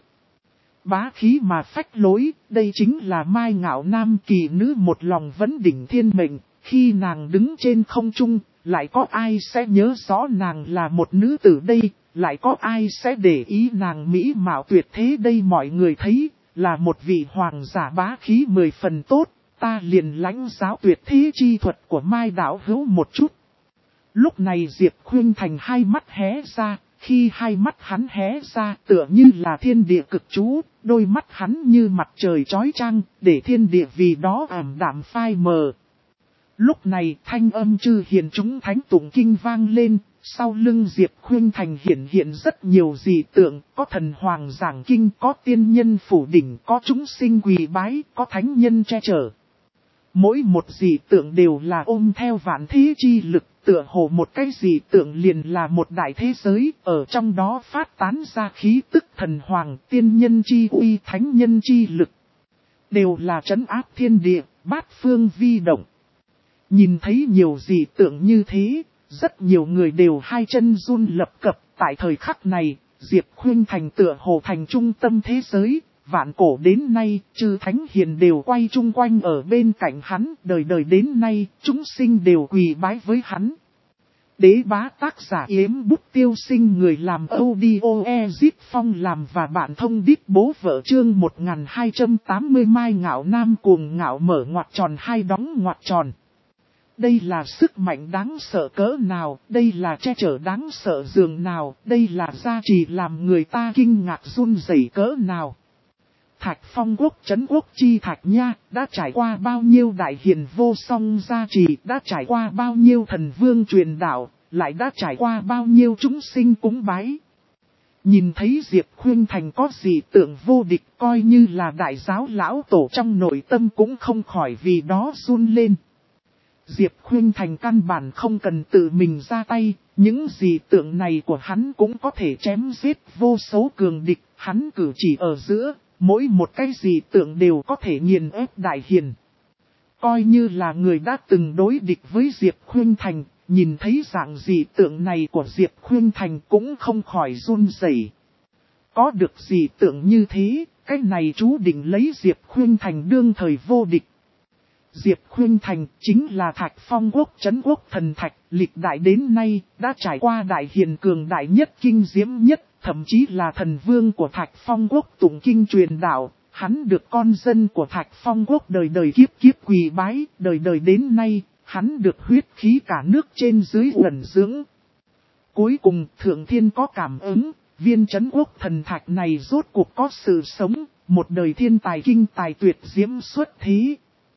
Speaker 1: Bá khí mà phách lối, đây chính là Mai Ngạo Nam kỳ nữ một lòng vấn đỉnh thiên mệnh. Khi nàng đứng trên không trung, lại có ai sẽ nhớ rõ nàng là một nữ tử đây, lại có ai sẽ để ý nàng mỹ mạo tuyệt thế đây. Mọi người thấy, là một vị hoàng giả bá khí 10 phần tốt. Ta liền lãnh giáo tuyệt thế chi thuật của Mai đạo hữu một chút. Lúc này Diệp Khuynh Thành hai mắt hé ra, khi hai mắt hắn hé ra tựa như là thiên địa cực chú, đôi mắt hắn như mặt trời chói chang, để thiên địa vì đó ảm đạm phai mờ. Lúc này thanh âm chư hiền chúng thánh tụng kinh vang lên, sau lưng Diệp Khuynh Thành hiện rất nhiều dị tượng, có thần hoàng giảng kinh, có tiên nhân phủ đỉnh, có chúng sinh quỳ bái, có thánh nhân che chở. Mỗi một dị tượng đều là ôm theo vạn thế chi lực, tựa hồ một cái dị tượng liền là một đại thế giới, ở trong đó phát tán ra khí tức thần hoàng, tiên nhân chi uy, thánh nhân chi lực. Đều là trấn áp thiên địa, bát phương vi động. Nhìn thấy nhiều dị tượng như thế, rất nhiều người đều hai chân run lập cập. Tại thời khắc này, Diệp Khuynh Thành tựa hồ thành trung tâm thế giới. Vạn cổ đến nay, chư thánh hiền đều quay chung quanh ở bên cạnh hắn, đời đời đến nay, chúng sinh đều quỳ bái với hắn. Đế bá tác giả Yếm Bút Tiêu Sinh, người làm audio Ezit Phong làm và bạn thông đít bố vợ. Chương 1280 Mai Ngạo Nam cuồng ngạo mở ngoặc tròn hai đóng ngoặc tròn. Đây là sức mạnh đáng sợ cỡ nào, đây là che chở đáng sợ dường nào, đây là gia trì làm người ta kinh ngạc run rẩy cỡ nào. Thạch Phong quốc trấn quốc chi Thạch Nha, đã trải qua bao nhiêu đại hiền vô song gia trì, đã trải qua bao nhiêu thần vương truyền đạo, lại đã trải qua bao nhiêu chúng sinh cúng bái. Nhìn thấy Diệp Khuynh Thành có dị tượng vô địch, coi như là đại giáo lão tổ trong nội tâm cũng không khỏi vì đó run lên. Diệp Khuynh Thành căn bản không cần tự mình ra tay, những dị tượng này của hắn cũng có thể chém giết vô số cường địch, hắn cử chỉ ở giữa. Mỗi một cái dị tượng đều có thể nghiền ép đại hiền. Coi như là người đã từng đối địch với Diệp Khuynh Thành, nhìn thấy dạng dị tượng này của Diệp Khuynh Thành cũng không khỏi run rẩy. Có được dị tượng như thế, cái này chú định lấy Diệp Khuynh Thành đương thời vô địch. Diệp Khuynh Thành chính là Thạch Phong quốc trấn quốc thần thạch, lịch đại đến nay đã trải qua đại hiền cường đại nhất kinh diễm nhất. Thậm chí là thần vương của Thạch Phong quốc tụng kinh truyền đạo, hắn được con dân của Thạch Phong quốc đời đời kiếp kiếp quỳ bái, đời đời đến nay, hắn được huyết khí cả nước trên dưới ẩn dưỡng. Cuối cùng Thượng Thiên có cảm ứng, viên trấn quốc thần thạch này rốt cuộc có sự sống, một đời thiên tài kinh tài tuyệt diễm xuất thế.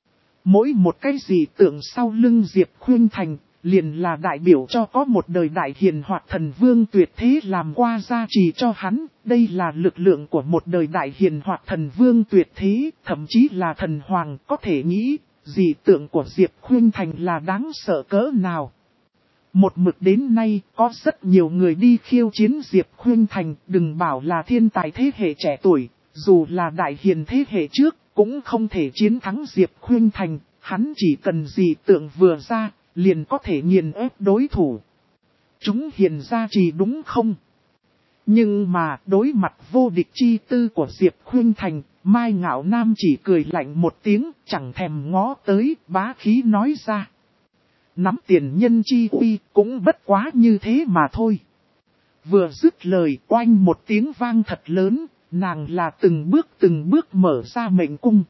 Speaker 1: Mỗi một cái dị tượng sau lưng Diệp Khuynh Thành, liền là đại biểu cho có một đời đại hiền hoặc thần vương tuyệt thế làm qua gia trì cho hắn. Đây là lực lượng của một đời đại hiền hoặc thần vương tuyệt thế, thậm chí là thần hoàng. Có thể nghĩ, dị tượng của Diệp Khuynh Thành là đáng sợ cỡ nào. Một mực đến nay, có rất nhiều người đi khiêu chiến Diệp Khuynh Thành, đừng bảo là thiên tài thế hệ trẻ tuổi, dù là đại hiền thế hệ trước, cũng không thể chiến thắng Diệp Khuynh Thành. Hắn chỉ cần dị tượng vừa ra, liền có thể nghiền ép đối thủ. Chúng hiền gia trì đúng không? Nhưng mà đối mặt vô địch chi tư của Diệp Khuynh Thành, Mai Ngạo Nam chỉ cười lạnh một tiếng, chẳng thèm ngó tới, bá khí nói ra. Nắm tiền nhân chi uy cũng bất quá như thế mà thôi. Vừa dứt lời, oanh một tiếng vang thật lớn, nàng là từng bước mở ra mệnh cung.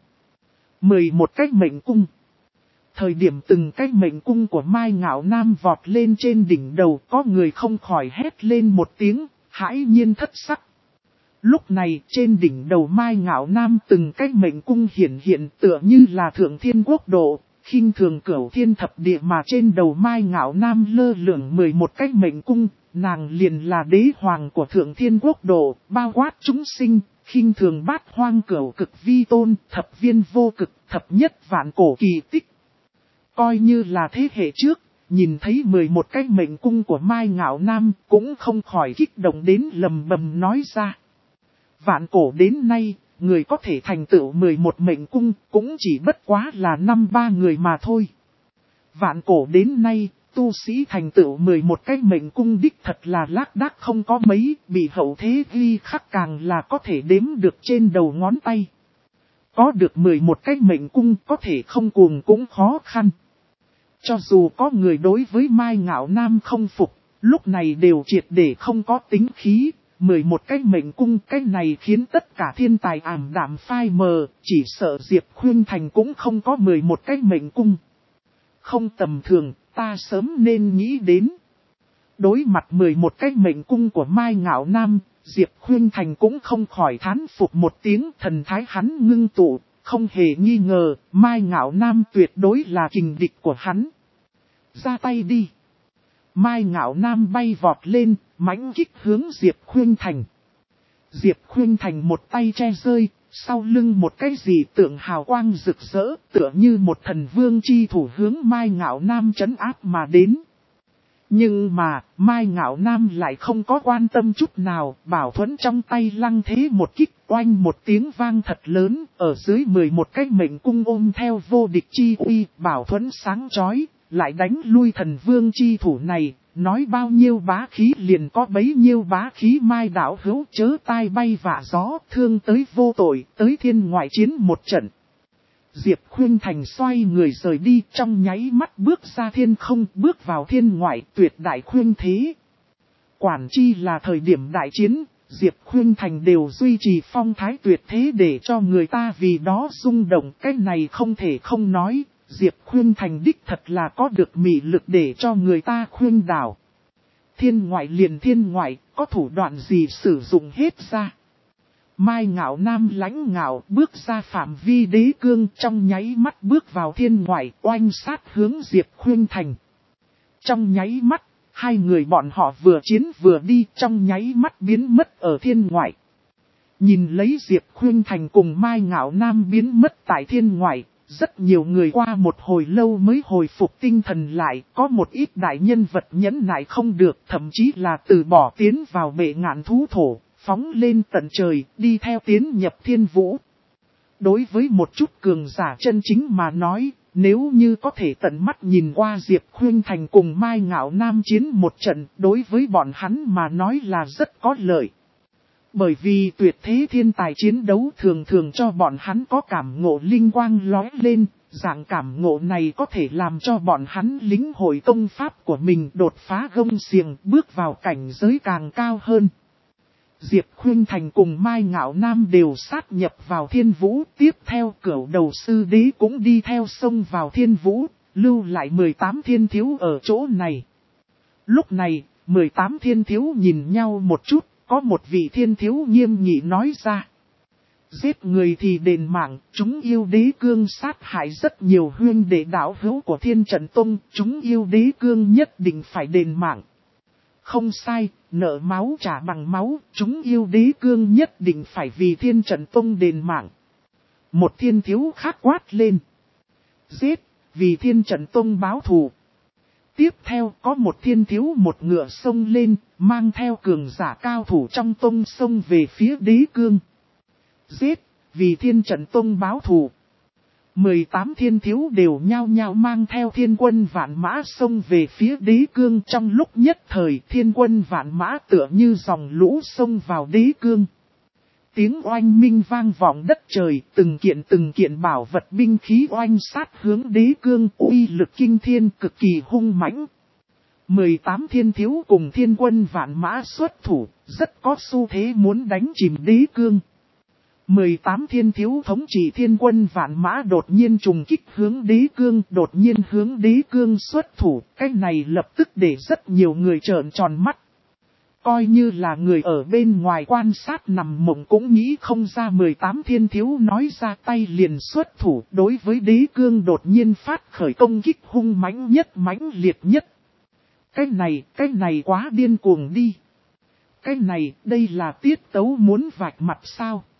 Speaker 1: 11 cái mệnh cung. Thời điểm từng cái mệnh cung của Mai Ngạo Nam vọt lên trên đỉnh đầu, có người không khỏi hét lên một tiếng, hãi nhiên thất sắc. Lúc này trên đỉnh đầu Mai Ngạo Nam từng cái mệnh cung hiển hiện tựa như là thượng thiên quốc độ, khinh thường cửu thiên thập địa, mà trên đầu Mai Ngạo Nam lơ lửng 11 cái mệnh cung, nàng liền là đế hoàng của thượng thiên quốc độ, bao quát chúng sinh, khinh thường bát hoang cửu cực vi tôn, thập viên vô cực, thập nhất vạn cổ kỳ tích. Coi như là thế hệ trước, nhìn thấy 11 cái mệnh cung của Mai Ngạo Nam cũng không khỏi kích động đến lầm bầm nói ra. Vạn cổ đến nay, người có thể thành tựu 11 mệnh cung cũng chỉ bất quá là 5-3 người mà thôi. Vạn cổ đến nay, tu sĩ thành tựu 11 cái mệnh cung đích thật là lác đác không có mấy, bị hậu thế ghi khắc càng là có thể đếm được trên đầu ngón tay. Có được 11 cái mệnh cung có thể không cuồng cũng khó khăn. Cho dù có người đối với Mai Ngạo Nam không phục, lúc này đều triệt để không có tính khí. 11 cái mệnh cung, cái này khiến tất cả thiên tài ảm đạm phai mờ, chỉ sợ Diệp Khuynh Thành cũng không có 11 cái mệnh cung. Không tầm thường, ta sớm nên nghĩ đến. Đối mặt 11 cái mệnh cung của Mai Ngạo Nam, Diệp Khuynh Thành cũng không khỏi thán phục một tiếng, thần thái hắn ngưng tụ, không hề nghi ngờ, Mai Ngạo Nam tuyệt đối là kình địch của hắn. Ra tay đi. Mai Ngạo Nam bay vọt lên, mãnh kích hướng Diệp Khuynh Thành. Diệp Khuynh Thành một tay che rơi, sau lưng một cái dị tượng hào quang rực rỡ, tựa như một thần vương chi thủ hướng Mai Ngạo Nam trấn áp mà đến. Nhưng mà, Mai Ngạo Nam lại không có quan tâm chút nào, bảo thuẫn trong tay lăng thế một kích, oanh một tiếng vang thật lớn, ở dưới 11 cái mệnh cung ôm theo vô địch chi uy, bảo thuẫn sáng chói, lại đánh lui thần vương chi thủ này, nói bao nhiêu bá khí liền có bấy nhiêu bá khí. Mai đạo hữu chớ tai bay vạ gió, thương tới vô tội, tới thiên ngoại chiến một trận. Diệp Khuynh Thành xoay người rời đi, trong nháy mắt bước ra thiên không, bước vào thiên ngoại, tuyệt đại khuynh thế. Quản chi là thời điểm đại chiến, Diệp Khuynh Thành đều duy trì phong thái tuyệt thế để cho người ta vì đó rung động. Cái này không thể không nói, Diệp Khuynh Thành đích thật là có được mị lực để cho người ta khuynh đảo. Thiên ngoại liền thiên ngoại, có thủ đoạn gì sử dụng hết ra. Mai Ngạo Nam lãnh ngạo bước ra phạm vi đế cương, trong nháy mắt bước vào thiên ngoại, oanh sát hướng Diệp Khuynh Thành. Trong nháy mắt, hai người bọn họ vừa chiến vừa đi, trong nháy mắt biến mất ở thiên ngoại. Nhìn lấy Diệp Khuynh Thành cùng Mai Ngạo Nam biến mất tại thiên ngoại, rất nhiều người qua một hồi lâu mới hồi phục tinh thần lại, có một ít đại nhân vật nhẫn nại không được, thậm chí là từ bỏ tiến vào bệ ngạn thú thổ, phóng lên tận trời, đi theo tiến nhập thiên vũ. Đối với một chút cường giả chân chính mà nói, nếu như có thể tận mắt nhìn qua Diệp Khuynh Thành cùng Mai Ngạo Nam chiến một trận, đối với bọn hắn mà nói là rất có lợi. Bởi vì tuyệt thế thiên tài chiến đấu thường thường cho bọn hắn có cảm ngộ linh quang lóe lên, dạng cảm ngộ này có thể làm cho bọn hắn lĩnh hội công pháp của mình đột phá gông xiềng, bước vào cảnh giới càng cao hơn. Diệp Khuynh Thành cùng Mai Ngạo Nam đều sát nhập vào thiên vũ, tiếp theo Cửu Đầu Sư Đế cũng đi theo sông vào thiên vũ, lưu lại 18 thiên thiếu ở chỗ này. Lúc này, 18 thiên thiếu nhìn nhau một chút, có một vị thiên thiếu nghiêm nghị nói ra. Giết người thì đền mạng, chúng yêu đế cương sát hại rất nhiều huynh đệ đạo hữu của Thiên Trận Tông, chúng yêu đế cương nhất định phải đền mạng. Không sai, nợ máu trả bằng máu, chúng yêu đế cương nhất định phải vì Thiên Trận Tông đền mạng. Một thiên thiếu khác quát lên. Giết, vì Thiên Trận Tông báo thù. Tiếp theo có một thiên thiếu một ngựa sông lên, mang theo cường giả cao thủ trong tông sông về phía đế cương. Giết, vì Thiên Trận Tông báo thù. 18 thiên thiếu đều nhao nhao mang theo thiên quân vạn mã sông về phía đế cương, trong lúc nhất thời thiên quân vạn mã tựa như dòng lũ sông vào đế cương. Tiếng oanh minh vang vọng đất trời, từng kiện bảo vật binh khí oanh sát hướng đế cương, uy lực kinh thiên cực kỳ hung mãnh. 18 thiên thiếu cùng thiên quân vạn mã xuất thủ, rất có xu thế muốn đánh chìm đế cương. 18 thiên thiếu thống trị thiên quân vạn mã đột nhiên trùng kích hướng đế cương, đột nhiên hướng đế cương xuất thủ, cái này lập tức để rất nhiều người trợn tròn mắt. Coi như là người ở bên ngoài quan sát nằm mộng cũng nghĩ không ra 18 thiên thiếu nói ra tay liền xuất thủ, đối với đế cương đột nhiên phát khởi công kích hung mãnh nhất mãnh liệt nhất. Cái này quá điên cuồng đi. Cái này, đây là tiết tấu muốn vạch mặt sao?